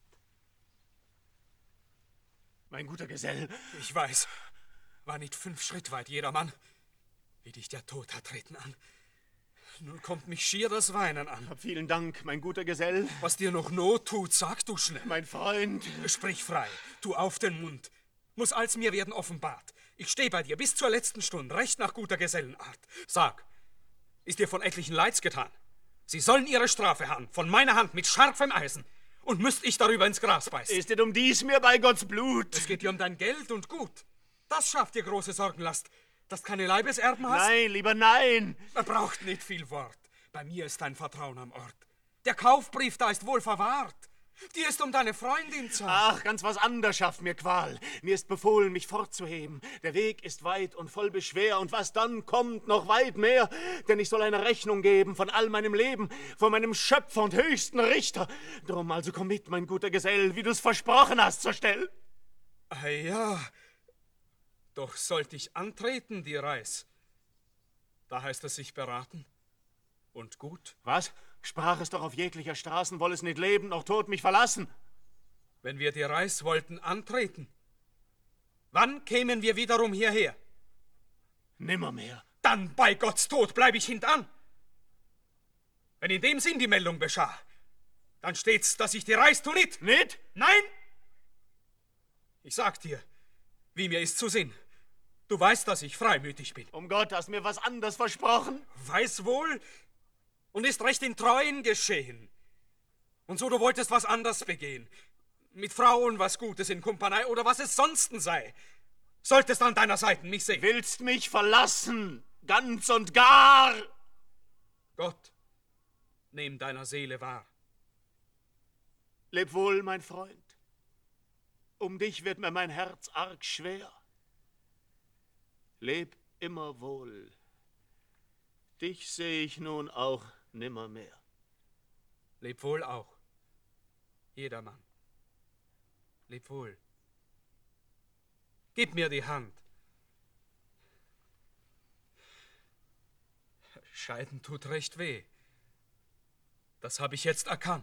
Speaker 4: Mein guter Gesell.
Speaker 6: Ich weiß, war nicht 5 Schritt weit jedermann, wie dich der Tod hat treten an. Nun kommt mich schier das Weinen an.
Speaker 4: Vielen Dank, mein guter Gesell.
Speaker 6: Was dir noch Not tut, sag du schnell.
Speaker 4: Mein Freund.
Speaker 6: Sprich frei, tu auf den Mund. Muss als mir werden offenbart. Ich steh bei dir bis zur letzten Stunde, recht nach guter Gesellenart. Sag, ist dir von etlichen Leids getan? Sie sollen ihre Strafe haben, von meiner Hand mit scharfem Eisen. Und müsst ich darüber ins Gras beißen.
Speaker 4: Ist dir um dies mir bei Gottes Blut?
Speaker 6: Es geht dir um dein Geld und Gut. Das schafft dir große Sorgenlast, dass du keine Leibeserben hast.
Speaker 4: Nein, lieber nein.
Speaker 6: Er braucht nicht viel Wort. Bei mir ist dein Vertrauen am Ort. Der Kaufbrief da ist wohl verwahrt. Die ist um deine Freundin zart.
Speaker 4: Ach, ganz was anderes schafft mir Qual. Mir ist befohlen, mich fortzuheben. Der Weg ist weit und voll Beschwer, und was dann kommt, noch weit mehr. Denn ich soll eine Rechnung geben von all meinem Leben, von meinem Schöpfer und höchsten Richter. Drum also komm mit, mein guter Gesell, wie du's versprochen hast, zur Stell.
Speaker 6: Ah ja, doch sollt ich antreten, die Reis. Da heißt es sich beraten und gut.
Speaker 4: Was? Sprach es doch auf jeglicher Straßen, woll es nicht leben, noch tot mich verlassen.
Speaker 6: Wenn wir die Reis wollten antreten, wann kämen wir wiederum hierher?
Speaker 4: Nimmermehr.
Speaker 6: Dann bei Gottes Tod bleib ich hintan. Wenn in dem Sinn die Meldung geschah, dann steht's, dass ich die Reis tu nicht.
Speaker 4: Nicht?
Speaker 6: Nein! Ich sag dir, wie mir ist zu Sinn. Du weißt, dass ich freimütig bin.
Speaker 4: Um Gott, hast mir was anderes versprochen?
Speaker 6: Weiß wohl, und ist recht in Treuen geschehen. Und so du wolltest was anderes begehen, mit Frauen was Gutes in Kumpanei oder was es sonsten sei, solltest an deiner Seite mich sehen.
Speaker 4: Willst mich verlassen, ganz und gar?
Speaker 6: Gott, nehm deiner Seele wahr.
Speaker 4: Leb wohl, mein Freund. Um dich wird mir mein Herz arg schwer. Leb immer wohl. Dich seh ich nun auch nimmermehr.
Speaker 6: Leb wohl auch, jedermann. Leb wohl. Gib mir die Hand. Scheiden tut recht weh. Das hab ich jetzt erkannt.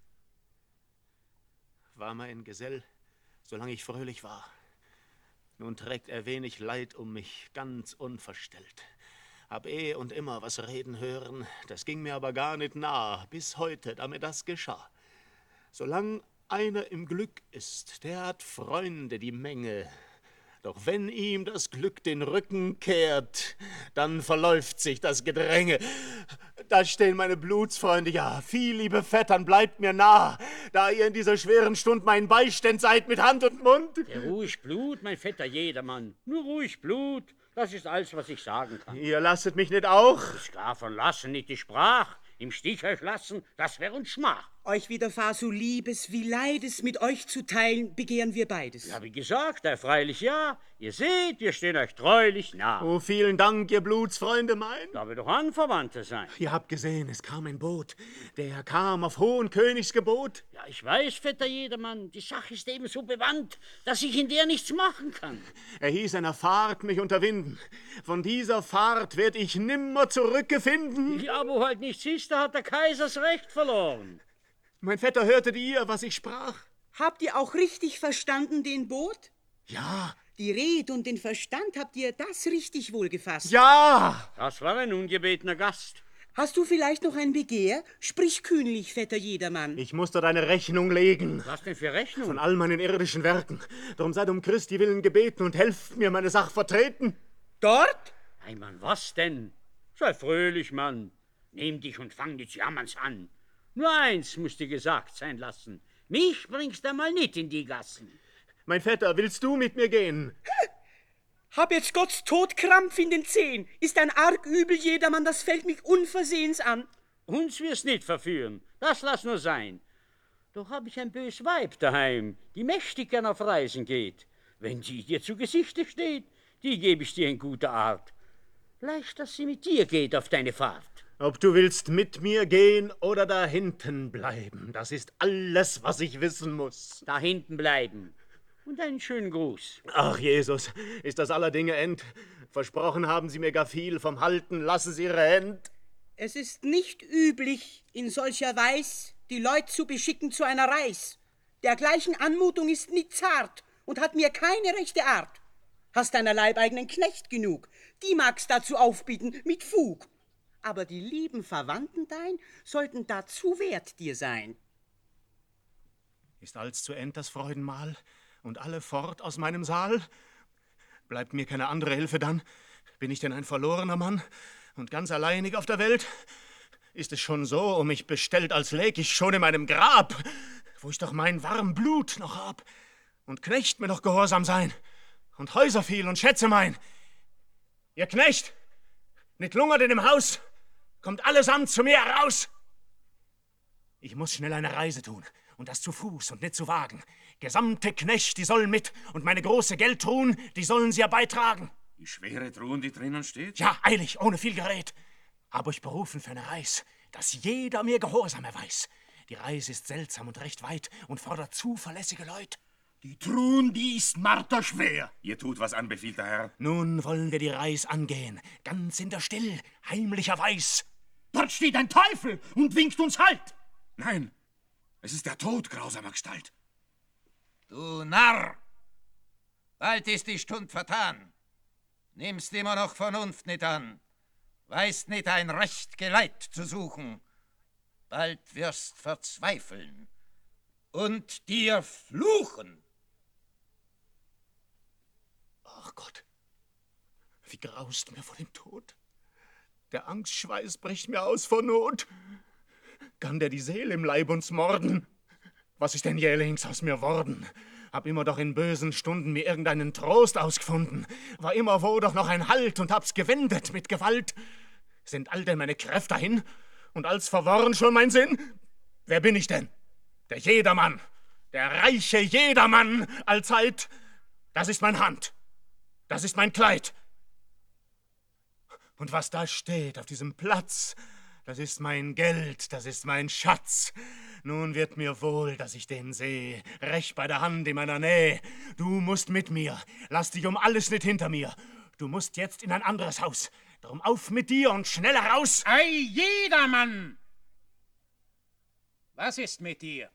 Speaker 4: War mein Gesell, solange ich fröhlich war. Nun trägt er wenig Leid um mich, ganz unverstellt. Hab und immer was reden hören, das ging mir aber gar nicht nah, bis heute, da mir das geschah. Solang einer im Glück ist, der hat Freunde die Menge. Doch wenn ihm das Glück den Rücken kehrt, dann verläuft sich das Gedränge. Da stehen meine Blutsfreunde, ja, viel liebe Vettern, bleibt mir nah, da ihr in dieser schweren Stund mein Beistand seid mit Hand und Mund.
Speaker 12: Ja, ruhig Blut, mein Vetter jedermann, nur ruhig Blut, das ist alles, was ich sagen kann.
Speaker 4: Ihr lasset mich nicht auch?
Speaker 12: Ich gar von lassen, nicht die Sprach, im Stich euch lassen, das wär uns Schmach.
Speaker 17: Euch widerfahr so Liebes wie Leides mit euch zu teilen, begehren wir beides.
Speaker 12: Ja, wie gesagt, freilich ja. Ihr seht, wir stehen euch treulich nah.
Speaker 4: Oh, vielen Dank, ihr Blutsfreunde mein.
Speaker 12: Da wir doch Anverwandte sein.
Speaker 4: Ihr habt gesehen, es kam ein Boot. Der kam auf hohen Königsgebot.
Speaker 12: Ja, ich weiß, Vetter jedermann, die Sache ist eben so bewandt, dass ich in der nichts machen kann.
Speaker 4: Er hieß einer Fahrt mich unterwinden. Von dieser Fahrt werd ich nimmer zurückgefinden.
Speaker 12: Ja, wo halt nichts ist, da hat der Kaisers Recht verloren.
Speaker 4: Mein Vetter, hörtet ihr, was ich sprach?
Speaker 17: Habt ihr auch richtig verstanden, den Boot?
Speaker 4: Ja,
Speaker 17: Die Rede und den Verstand, habt ihr das richtig wohl gefasst?
Speaker 12: Ja! Das war ein ungebetener Gast.
Speaker 17: Hast du vielleicht noch ein Begehr? Sprich kühnlich, Vetter Jedermann.
Speaker 18: Ich muss dort eine Rechnung legen.
Speaker 12: Was denn für Rechnung?
Speaker 18: Von all meinen irdischen Werken. Darum seid um Christi willen gebeten und helft mir meine Sache vertreten.
Speaker 17: Dort?
Speaker 12: Ei, Mann, was denn? Sei fröhlich, Mann. Nimm dich und fang des Jammerns an. Nur eins musst dir gesagt sein lassen. Mich bringst du mal nicht in die Gassen.
Speaker 18: Mein Vetter, willst du mit mir gehen?
Speaker 17: Hab jetzt Gottes Todkrampf in den Zehen. Ist ein arg übel, Jedermann, das fällt mich unversehens an.
Speaker 12: Uns wirst nicht verführen, das lass nur sein. Doch hab ich ein bös Weib daheim, die mächtig gern auf Reisen geht. Wenn die dir zu Gesichte steht, die geb ich dir in guter Art. Leicht, dass sie mit dir geht auf deine Fahrt.
Speaker 18: Ob du willst mit mir gehen oder da hinten bleiben, das ist alles, was ich wissen muss.
Speaker 12: Da hinten bleiben. Und einen schönen Gruß.
Speaker 18: Ach, Jesus, ist das aller Dinge End? Versprochen haben Sie mir gar viel, vom Halten lassen Sie Ihre Hand.
Speaker 17: Es ist nicht üblich, in solcher Weis die Leut zu beschicken zu einer Reis. Dergleichen Anmutung ist nicht zart und hat mir keine rechte Art. Hast deiner leibeigenen Knecht genug, die magst dazu aufbieten mit Fug. Aber die lieben Verwandten dein sollten dazu wert dir sein.
Speaker 18: Ist alls zu End das Freudenmahl? Und alle fort aus meinem Saal? Bleibt mir keine andere Hilfe dann? Bin ich denn ein verlorener Mann und ganz alleinig auf der Welt? Ist es schon so um mich bestellt, als läg ich schon in meinem Grab, wo ich doch mein warm Blut noch hab und Knecht mir noch gehorsam sein und Häuser viel und Schätze mein? Ihr Knecht, nicht lungert in dem Haus, kommt allesamt zu mir heraus. Ich muss schnell eine Reise tun und das zu Fuß und nicht zu Wagen. Gesamte Knecht, die sollen mit, und meine große Geldtruhen, die sollen sie ja beitragen.
Speaker 2: Die schwere Truhen, die drinnen steht?
Speaker 18: Ja, eilig, ohne viel Gerät. Hab euch berufen für eine Reis, dass jeder mir Gehorsam erweis. Die Reise ist seltsam und recht weit und fordert zuverlässige Leut.
Speaker 5: Die Truhen, die ist marterschwer.
Speaker 2: Ihr tut, was anbefiehlt der Herr.
Speaker 18: Nun wollen wir die Reis angehen, ganz in der Still, heimlicher Weiß.
Speaker 5: Dort steht ein Teufel und winkt uns Halt.
Speaker 2: Nein, es ist der Tod grausamer Gestalt.
Speaker 3: Du Narr! Bald ist die Stund vertan. Nimmst immer noch Vernunft nicht an. Weißt nicht ein recht Geleit zu suchen. Bald wirst verzweifeln und dir fluchen.
Speaker 18: Ach Gott, wie graust mir vor dem Tod. Der Angstschweiß bricht mir aus vor Not. Kann der die Seele im Leib uns morden? Was ist denn jählings aus mir worden? Hab immer doch in bösen Stunden mir irgendeinen Trost ausgefunden. War immer wo doch noch ein Halt und hab's gewendet mit Gewalt. Sind all denn meine Kräfte hin und als verworren schon mein Sinn? Wer bin ich denn? Der Jedermann, der reiche Jedermann allzeit. Das ist mein Hand, das ist mein Kleid. Und was da steht auf diesem Platz, das ist mein Geld, das ist mein Schatz. Nun wird mir wohl, dass ich den seh, recht bei der Hand in meiner Nähe. Du musst mit mir, lass dich um alles nicht hinter mir. Du musst jetzt in ein anderes Haus. Darum auf mit dir und schnell heraus.
Speaker 5: Ei, Jedermann! Was ist mit dir?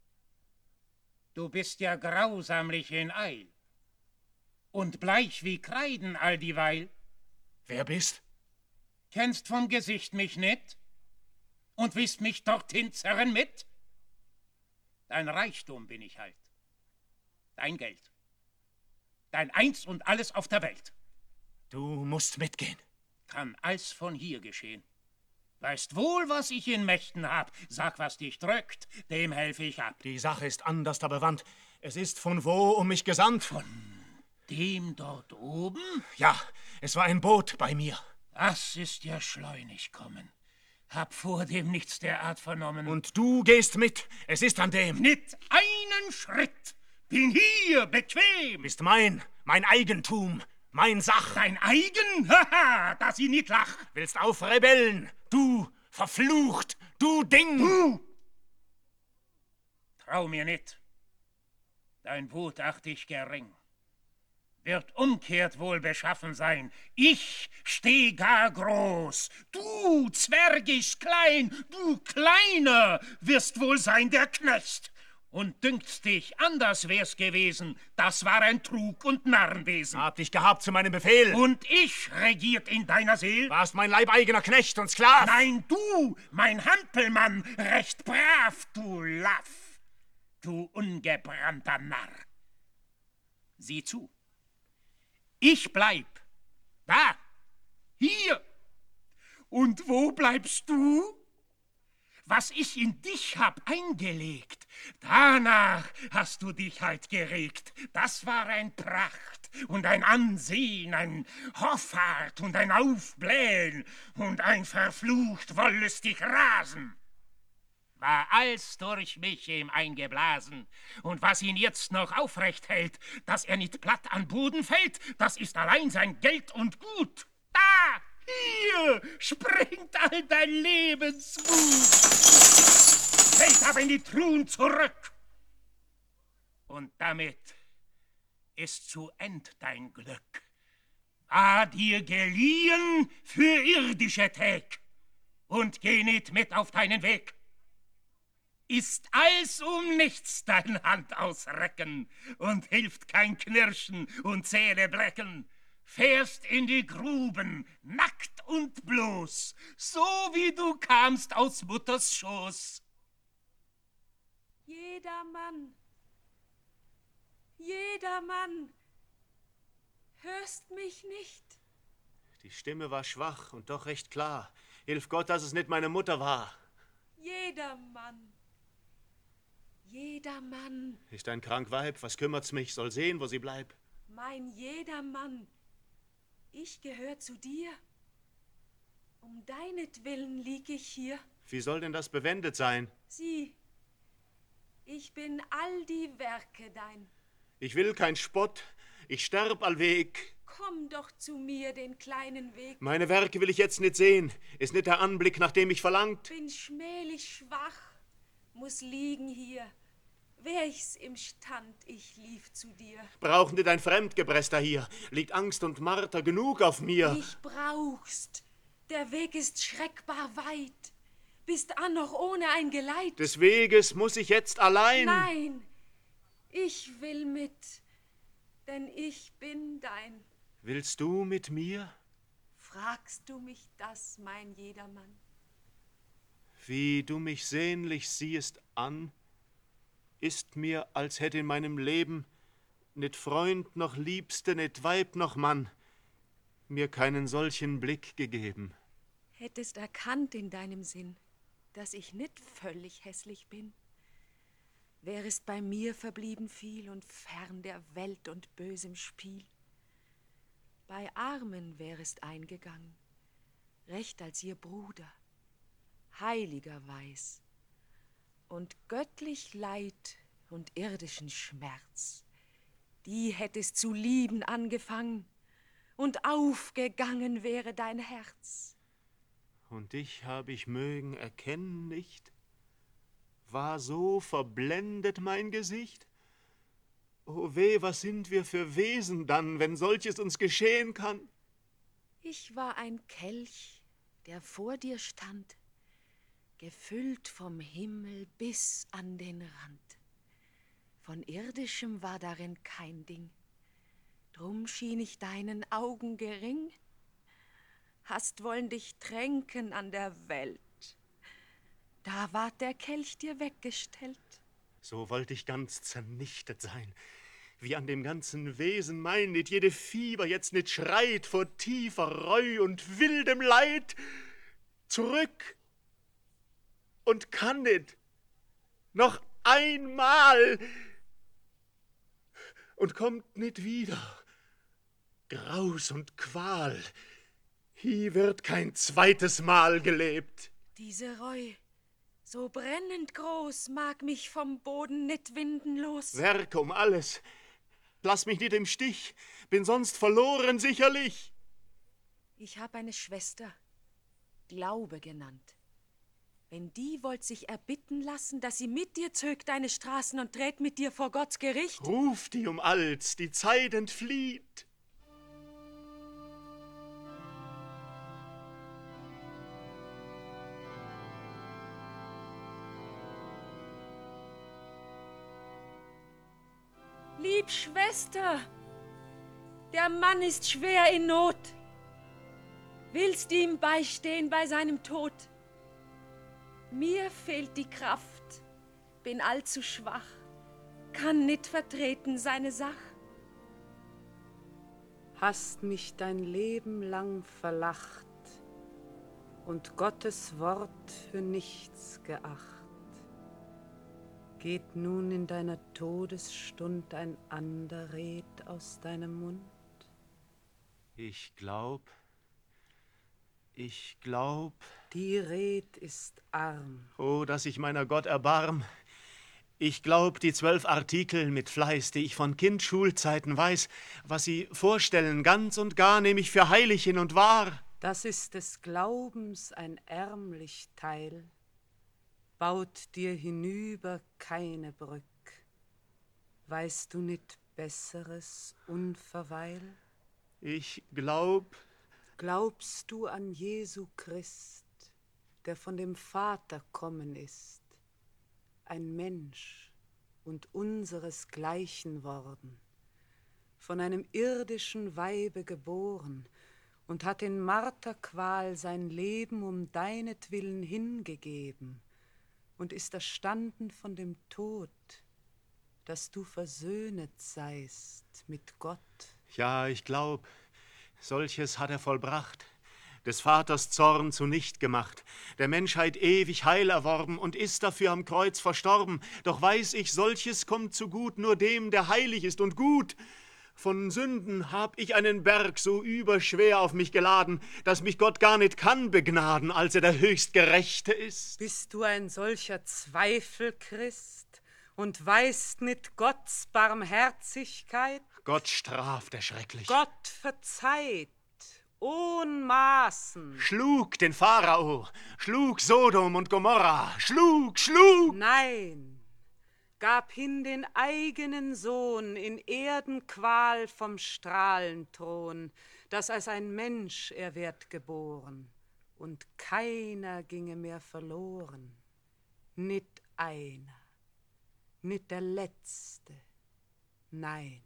Speaker 5: Du bist ja grausamlich in Eil und bleich wie Kreiden all dieweil.
Speaker 18: Wer bist?
Speaker 5: Kennst vom Gesicht mich nicht und willst mich dorthin zerren mit? Dein Reichtum bin ich halt, dein Geld, dein Eins und alles auf der Welt.
Speaker 18: Du musst mitgehen.
Speaker 5: Kann alles von hier geschehen. Weißt wohl, was ich in Mächten hab. Sag, was dich drückt, dem helfe ich ab.
Speaker 18: Die Sache ist anders da bewandt. Es ist von wo um mich gesandt?
Speaker 5: Von dem dort oben?
Speaker 18: Ja, es war ein Boot bei mir.
Speaker 5: Das ist ja schleunig kommen. Hab vor dem nichts der Art vernommen.
Speaker 18: Und du gehst mit. Es ist an dem.
Speaker 5: Nicht einen Schritt. Bin hier bequem.
Speaker 18: Bist mein Eigentum, mein Sach.
Speaker 5: Dein eigen? Haha, dass ich nicht lach.
Speaker 18: Willst aufrebellen? Du, verflucht, du Ding.
Speaker 5: Du! Trau mir nicht. Dein Boot acht ich gering. Wird umkehrt wohl beschaffen sein. Ich steh gar groß. Du, zwergisch klein, du Kleiner, wirst wohl sein der Knecht.
Speaker 19: Und dünkt's dich, anders wär's gewesen. Das war ein Trug und Narrenwesen.
Speaker 18: Hab dich gehabt zu meinem Befehl.
Speaker 19: Und ich regiert in deiner Seel?
Speaker 18: Warst mein leibeigener Knecht und Sklav.
Speaker 19: Nein, du, mein Hampelmann, recht brav, du Laff, du ungebrannter Narr. Sieh zu, ich bleib da, hier. Und wo bleibst du? Was ich in dich hab eingelegt, danach hast du dich halt geregt. Das war ein Pracht und ein Ansehen, ein Hoffart und ein Aufblähen und ein verflucht wollüstig Rasen. War alles durch mich ihm eingeblasen. Und was ihn jetzt noch aufrecht hält, dass er nicht platt an Boden fällt, das ist allein sein Geld und Gut. Da! Hier springt all dein Lebensmut. Fällt aber in die Truhen zurück. Und damit ist zu End dein Glück. War dir geliehen für irdische Täg. Und geh nicht mit auf deinen Weg. Ist alls um nichts dein Hand ausrecken und hilft kein Knirschen und Zähneblecken. Fährst in die Gruben, nackt und bloß, so wie du kamst aus Mutters Schoß.
Speaker 8: Jeder Mann, hörst mich nicht?
Speaker 18: Die Stimme war schwach und doch recht klar. Hilf Gott, dass es nicht meine Mutter war.
Speaker 8: Jeder Mann.
Speaker 18: Ist ein krank Weib, was kümmert's mich, soll sehen, wo sie bleibt.
Speaker 8: Mein Jedermann, ich gehör zu dir. Um deinetwillen lieg ich hier.
Speaker 18: Wie soll denn das bewendet sein?
Speaker 8: Sieh, ich bin all die Werke dein.
Speaker 18: Ich will kein Spott, ich sterb allweg.
Speaker 8: Komm doch zu mir den kleinen Weg.
Speaker 18: Meine Werke will ich jetzt nicht sehen, ist nicht der Anblick, nach dem ich verlangt.
Speaker 8: Bin schmählich schwach, muss liegen hier. Wär ich's imstand, ich lief zu dir.
Speaker 18: Braucht nicht ein Fremdgebräster hier, liegt Angst und Marter genug auf mir.
Speaker 8: Nicht brauchst, der Weg ist schreckbar weit. Bist an noch ohne ein Geleit.
Speaker 18: Des Weges muss ich jetzt allein.
Speaker 8: Nein, ich will mit, denn ich bin dein.
Speaker 18: Willst du mit mir?
Speaker 8: Fragst du mich das, mein Jedermann?
Speaker 18: Wie du mich sehnlich siehest an, ist mir, als hätte in meinem Leben nicht Freund noch Liebste, nicht Weib noch Mann mir keinen solchen Blick gegeben.
Speaker 8: Hättest erkannt in deinem Sinn, dass ich nicht völlig hässlich bin, wärest bei mir verblieben viel und fern der Welt und bösem Spiel. Bei Armen wärest eingegangen, recht als ihr Bruder, heiliger Weiß, und göttlich Leid und irdischen Schmerz, die hättest zu lieben angefangen, und aufgegangen wäre dein Herz.
Speaker 18: Und dich hab ich mögen erkennen nicht? War so verblendet mein Gesicht? O weh, was sind wir für Wesen dann, wenn solches uns geschehen kann?
Speaker 8: Ich war ein Kelch, der vor dir stand, gefüllt vom Himmel bis an den Rand. Von irdischem war darin kein Ding, drum schien ich deinen Augen gering. Hast wollen dich tränken an der Welt, da ward der Kelch dir weggestellt.
Speaker 18: So wollt ich ganz zernichtet sein, wie an dem ganzen Wesen mein nicht jede Fieber jetzt nicht schreit vor tiefer Reu und wildem Leid. Zurück! Und kann nicht. Noch einmal. Und kommt nicht wieder. Graus und Qual. Hier wird kein zweites Mal gelebt.
Speaker 8: Diese Reu, so brennend groß, mag mich vom Boden nicht winden los.
Speaker 18: Werke um alles. Lass mich nicht im Stich. Bin sonst verloren sicherlich.
Speaker 8: Ich hab eine Schwester, Glaube genannt. Wenn die wollt sich erbitten lassen, dass sie mit dir zögt deine Straßen und trägt mit dir vor Gottes Gericht.
Speaker 18: Ruf die um alls, die Zeit entflieht.
Speaker 10: Lieb Schwester, der Mann ist schwer in Not. Willst ihm beistehen bei seinem Tod? Mir fehlt die Kraft, bin allzu schwach, kann nicht vertreten seine Sach.
Speaker 20: Hast mich dein Leben lang verlacht und Gottes Wort für nichts geacht. Geht nun in deiner Todesstund ein ander Red aus deinem Mund?
Speaker 18: Ich glaub.
Speaker 20: Die Red ist arm.
Speaker 18: Oh, dass sich meiner Gott erbarm. Ich glaub, die 12 Artikel mit Fleiß, die ich von Kindschulzeiten weiß, was sie vorstellen, ganz und gar nehm ich für heilig hin und wahr.
Speaker 20: Das ist des Glaubens ein ärmlich Teil, baut dir hinüber keine Brück. Weißt du nicht Besseres unverweil?
Speaker 18: Ich glaub.
Speaker 20: Glaubst du an Jesu Christ, der von dem Vater kommen ist, ein Mensch und unseresgleichen worden, von einem irdischen Weibe geboren und hat in Marterqual sein Leben um deinetwillen hingegeben und ist erstanden von dem Tod, dass du versöhnet seist mit Gott?
Speaker 18: Ja, ich glaub, solches hat er vollbracht, des Vaters Zorn zunicht gemacht, der Menschheit ewig Heil erworben und ist dafür am Kreuz verstorben. Doch weiß ich, solches kommt zu gut nur dem, der heilig ist und gut. Von Sünden hab ich einen Berg so überschwer auf mich geladen, dass mich Gott gar nicht kann begnaden, als er der höchst Gerechte ist.
Speaker 20: Bist du ein solcher Zweifel, Christ, und weißt nicht Gottes Barmherzigkeit?
Speaker 18: Gott straft erschrecklich.
Speaker 20: Gott verzeiht, ohn Maßen.
Speaker 18: Schlug den Pharao, schlug Sodom und Gomorra, schlug.
Speaker 20: Nein, gab hin den eigenen Sohn in Erdenqual vom Strahlenthron, dass als ein Mensch er werd geboren, und keiner ginge mehr verloren, nicht einer, nicht der Letzte, nein.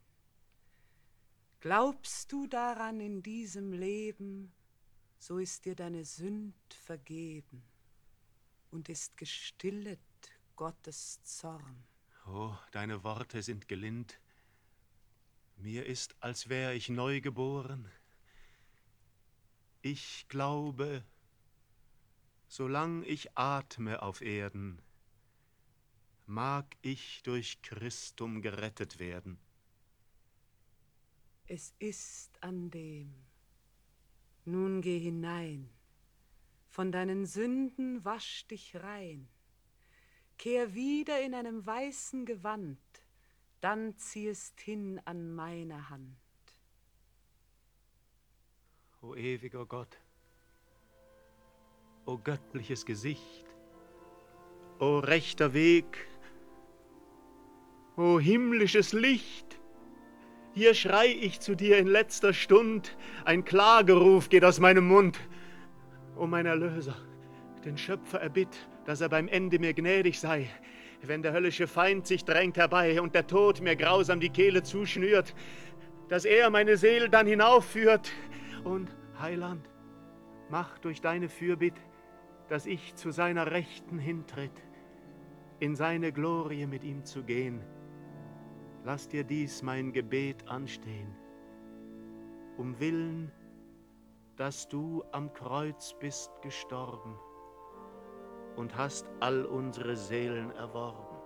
Speaker 20: Glaubst du daran in diesem Leben, so ist dir deine Sünd vergeben und ist gestillet Gottes Zorn.
Speaker 18: Oh, deine Worte sind gelind. Mir ist, als wär ich neu geboren. Ich glaube, solang ich atme auf Erden, mag ich durch Christum gerettet werden.
Speaker 20: Es ist an dem. Nun geh hinein, von deinen Sünden wasch dich rein, kehr wieder in einem weißen Gewand, dann ziehest hin an meiner Hand.
Speaker 18: O ewiger Gott, o göttliches Gesicht, o rechter Weg, o himmlisches Licht, hier schrei ich zu dir in letzter Stund, ein Klageruf geht aus meinem Mund. O mein Erlöser, den Schöpfer erbitt, dass er beim Ende mir gnädig sei, wenn der höllische Feind sich drängt herbei und der Tod mir grausam die Kehle zuschnürt, dass er meine Seele dann hinaufführt. Und, Heiland, mach durch deine Fürbitt, dass ich zu seiner Rechten hintritt, in seine Glorie mit ihm zu gehen. Lass dir dies mein Gebet anstehen, um Willen, dass du am Kreuz bist gestorben und hast all unsere Seelen erworben.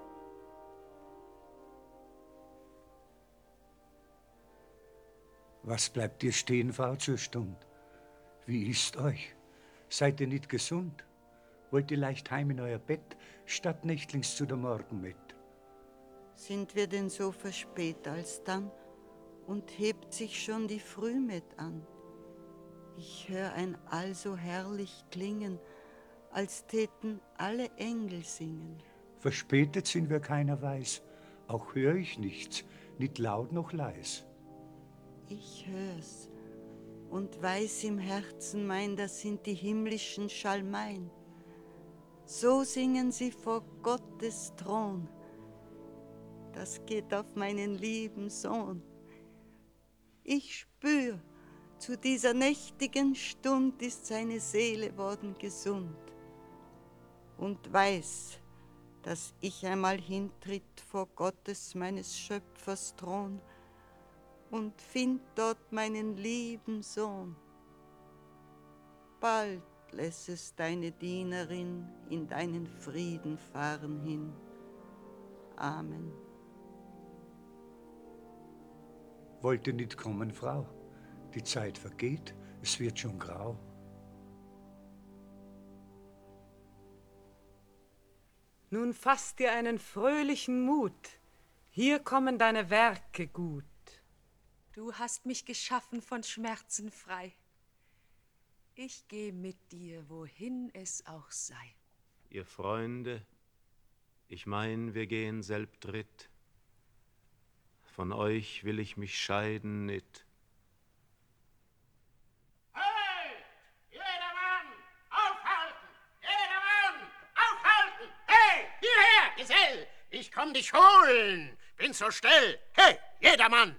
Speaker 21: Was bleibt ihr stehen, Frau, zur Stund? Wie ist euch? Seid ihr nicht gesund? Wollt ihr leicht heim in euer Bett, statt nächtlings zu der Morgenmett?
Speaker 9: Sind wir denn so verspät alsdann und hebt sich schon die Frühmett an? Ich hör ein All so herrlich klingen, als täten alle Engel singen.
Speaker 21: Verspätet sind wir keiner weiß, auch hör ich nichts, nicht laut noch leis.
Speaker 9: Ich hör's und weiß im Herzen mein, das sind die himmlischen Schalmein. So singen sie vor Gottes Thron. das geht auf meinen lieben Sohn. Ich spür, zu dieser nächtigen Stund ist seine Seele worden gesund und weiß, dass ich einmal hintritt vor Gottes meines Schöpfers Thron und find dort meinen lieben Sohn. Bald lässt es deine Dienerin in deinen Frieden fahren hin. Amen.
Speaker 21: Wollte nicht kommen, Frau. Die Zeit vergeht, es wird schon grau.
Speaker 20: Nun fass dir einen fröhlichen Mut. Hier kommen deine Werke gut.
Speaker 16: Du hast mich geschaffen von Schmerzen frei. Ich geh mit dir, wohin es auch sei.
Speaker 18: Ihr Freunde, ich mein, wir gehen selbdritt. Von euch will ich mich scheiden nit.
Speaker 5: Halt! Jedermann! Aufhalten! Jedermann! Aufhalten! Hey! Hierher, Gesell! Ich komm dich holen! Bin so still! Hey! Jedermann!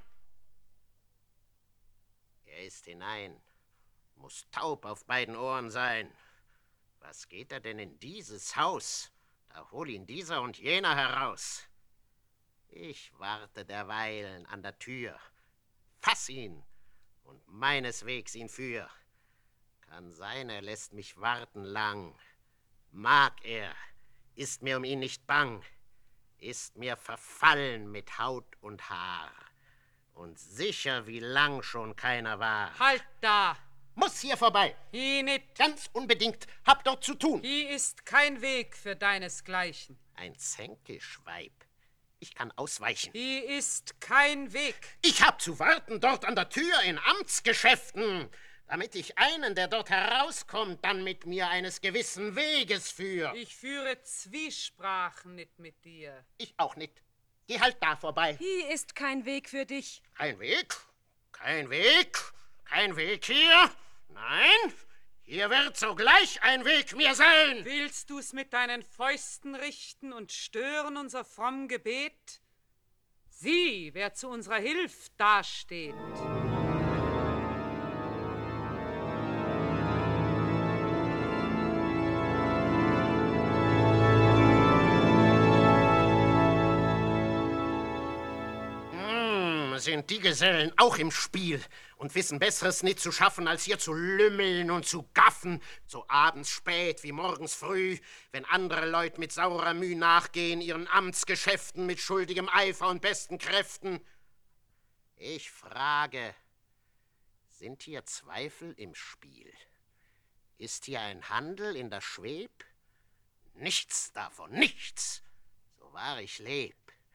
Speaker 5: Er ist hinein. Muss taub auf beiden Ohren sein. Was geht er denn in dieses Haus? Da hol ihn dieser und jener heraus. Ich warte derweilen an der Tür. Fass ihn und meines Wegs ihn für. Kann sein, er lässt mich warten lang. Mag er, ist mir um ihn nicht bang. Ist mir verfallen mit Haut und Haar. Und sicher, wie lang schon keiner war.
Speaker 20: Halt da!
Speaker 5: Muss hier vorbei.
Speaker 20: Hi nicht.
Speaker 5: Ganz unbedingt. Hab dort zu tun.
Speaker 20: Hi ist kein Weg für deinesgleichen.
Speaker 5: Ein Zänkischweib. Ich kann ausweichen.
Speaker 20: Hi ist kein Weg.
Speaker 5: Ich hab zu warten dort an der Tür in Amtsgeschäften, damit ich einen, der dort herauskommt, dann mit mir eines gewissen Weges führe.
Speaker 20: Ich führe Zwiesprachen nicht mit dir.
Speaker 5: Ich auch nicht. Geh halt da vorbei.
Speaker 16: Hi ist kein Weg für dich.
Speaker 5: Kein Weg? Kein Weg? Kein Weg hier? Nein, hier wird sogleich ein Weg mir sein.
Speaker 20: Willst du's mit deinen Fäusten richten und stören unser fromm Gebet? Sieh, wer zu unserer Hilf dasteht.
Speaker 5: Sind die Gesellen auch im Spiel und wissen Besseres nicht zu schaffen, als hier zu lümmeln und zu gaffen, so abends spät wie morgens früh, wenn andere Leute mit saurer Mühe nachgehen, ihren Amtsgeschäften mit schuldigem Eifer und besten Kräften. Ich frage, sind hier Zweifel im Spiel? Ist hier ein Handel in der Schweb? Nichts davon, nichts, so wahr ich leb.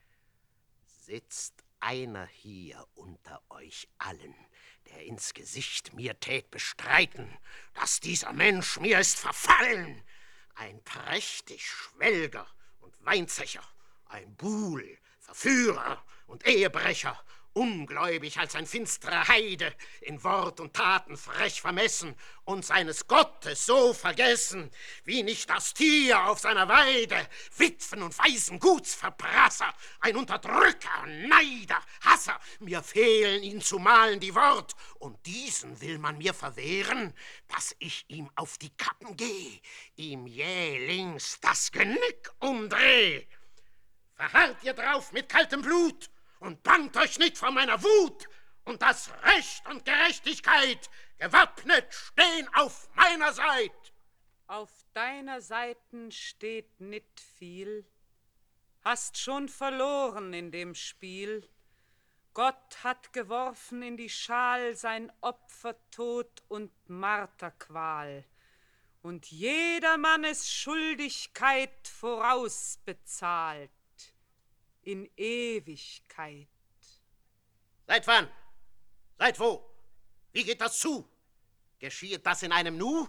Speaker 5: Sitzt einer hier unter euch allen, der ins Gesicht mir tät bestreiten, dass dieser Mensch mir ist verfallen, ein prächtig Schwelger und Weinzecher, ein Buhl, Verführer und Ehebrecher, ungläubig als ein finsterer Heide, in Wort und Taten frech vermessen und seines Gottes so vergessen, wie nicht das Tier auf seiner Weide, Witwen und Waisen Gutsverprasser, ein Unterdrücker, Neider, Hasser, mir fehlen ihn zumal die Wort, und diesen will man mir verwehren, dass ich ihm auf die Kappen geh, ihm jählings das Genick umdreh. Verharrt ihr drauf mit kaltem Blut und bangt euch nicht vor meiner Wut, und das Recht und Gerechtigkeit gewappnet stehen auf meiner Seite.
Speaker 20: Auf deiner Seiten steht nicht viel, hast schon verloren in dem Spiel. Gott hat geworfen in die Schal sein Opfertod und Marterqual, und jedermannes Schuldigkeit vorausbezahlt in Ewigkeit.
Speaker 5: Seit wann? Seit wo? Wie geht das zu? Geschieht das in einem Nu?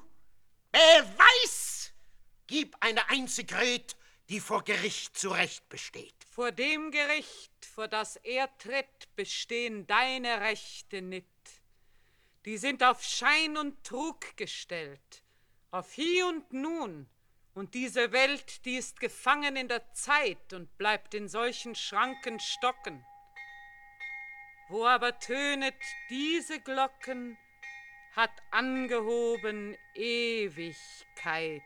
Speaker 5: Beweis! Gib eine einzig Red, die vor Gericht zu Recht besteht.
Speaker 20: Vor dem Gericht, vor das er tritt, bestehen deine Rechte nicht. Die sind auf Schein und Trug gestellt, auf Hie und Nun, Und diese Welt, die ist gefangen in der Zeit und bleibt in solchen Schranken stocken. Wo aber tönet diese Glocken, hat angehoben Ewigkeit.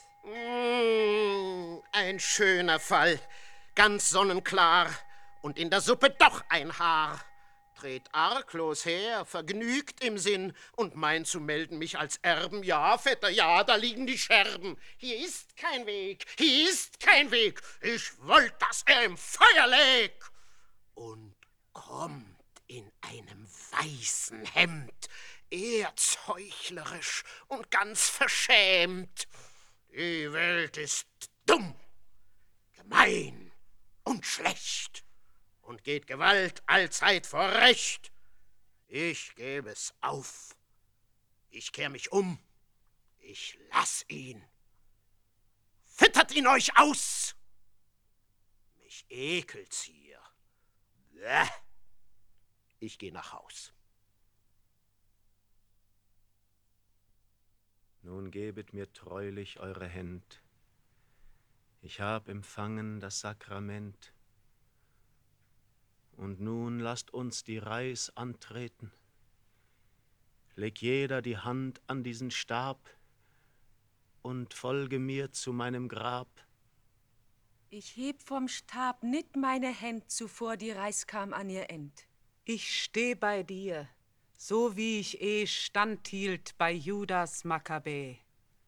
Speaker 1: Ein schöner Fall, ganz sonnenklar, und in der Suppe doch ein Haar. Dreht arglos her, vergnügt im Sinn, und meint zu melden mich als Erben. Ja, Vetter, ja, da liegen die Scherben. Hier ist kein Weg, hier ist kein Weg. Ich wollt, dass er im Feuer läg. Und kommt in einem weißen Hemd, erzheuchlerisch und ganz verschämt. Die Welt ist dumm, gemein und schlecht und geht Gewalt allzeit vor Recht. Ich gebe es auf, ich kehr mich um, ich lass ihn. Füttert ihn euch aus! Mich ekelt's hier. Bäh. Ich geh nach Haus.
Speaker 18: Nun gebet mir treulich eure Händ. Ich hab empfangen das Sakrament. Und nun lasst uns die Reis antreten. Leg jeder die Hand an diesen Stab und folge mir zu meinem Grab.
Speaker 16: Ich heb vom Stab nit meine Händ, zuvor die Reis kam an ihr End.
Speaker 20: Ich steh bei dir, so wie ich standhielt bei Judas Makkabä.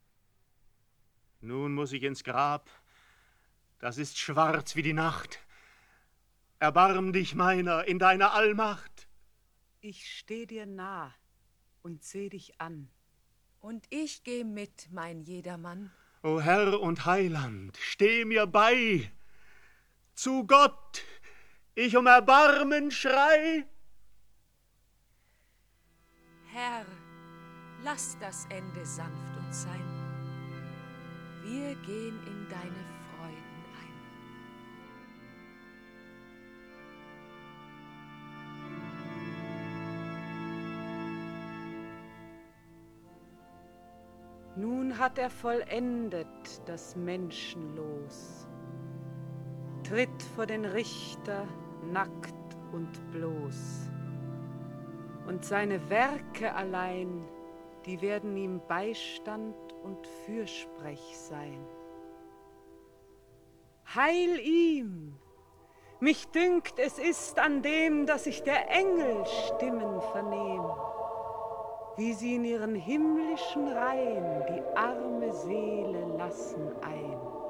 Speaker 18: Nun muss ich ins Grab, das ist schwarz wie die Nacht. Erbarm dich meiner in deiner Allmacht.
Speaker 20: Ich steh dir nah und seh dich an.
Speaker 16: Und ich geh mit, mein Jedermann.
Speaker 18: O Herr und Heiland, steh mir bei. Zu Gott, ich um Erbarmen schrei.
Speaker 16: Herr, lass das Ende sanft uns sein. Wir gehen in deine Freuden ein.
Speaker 20: Nun hat er vollendet das Menschenlos, tritt vor den Richter nackt und bloß. Und seine Werke allein, die werden ihm Beistand und Fürsprech sein. Heil ihm! Mich dünkt, es ist an dem, dass ich der Engel Stimmen vernehm, wie sie in ihren himmlischen Reihen die arme Seele lassen ein.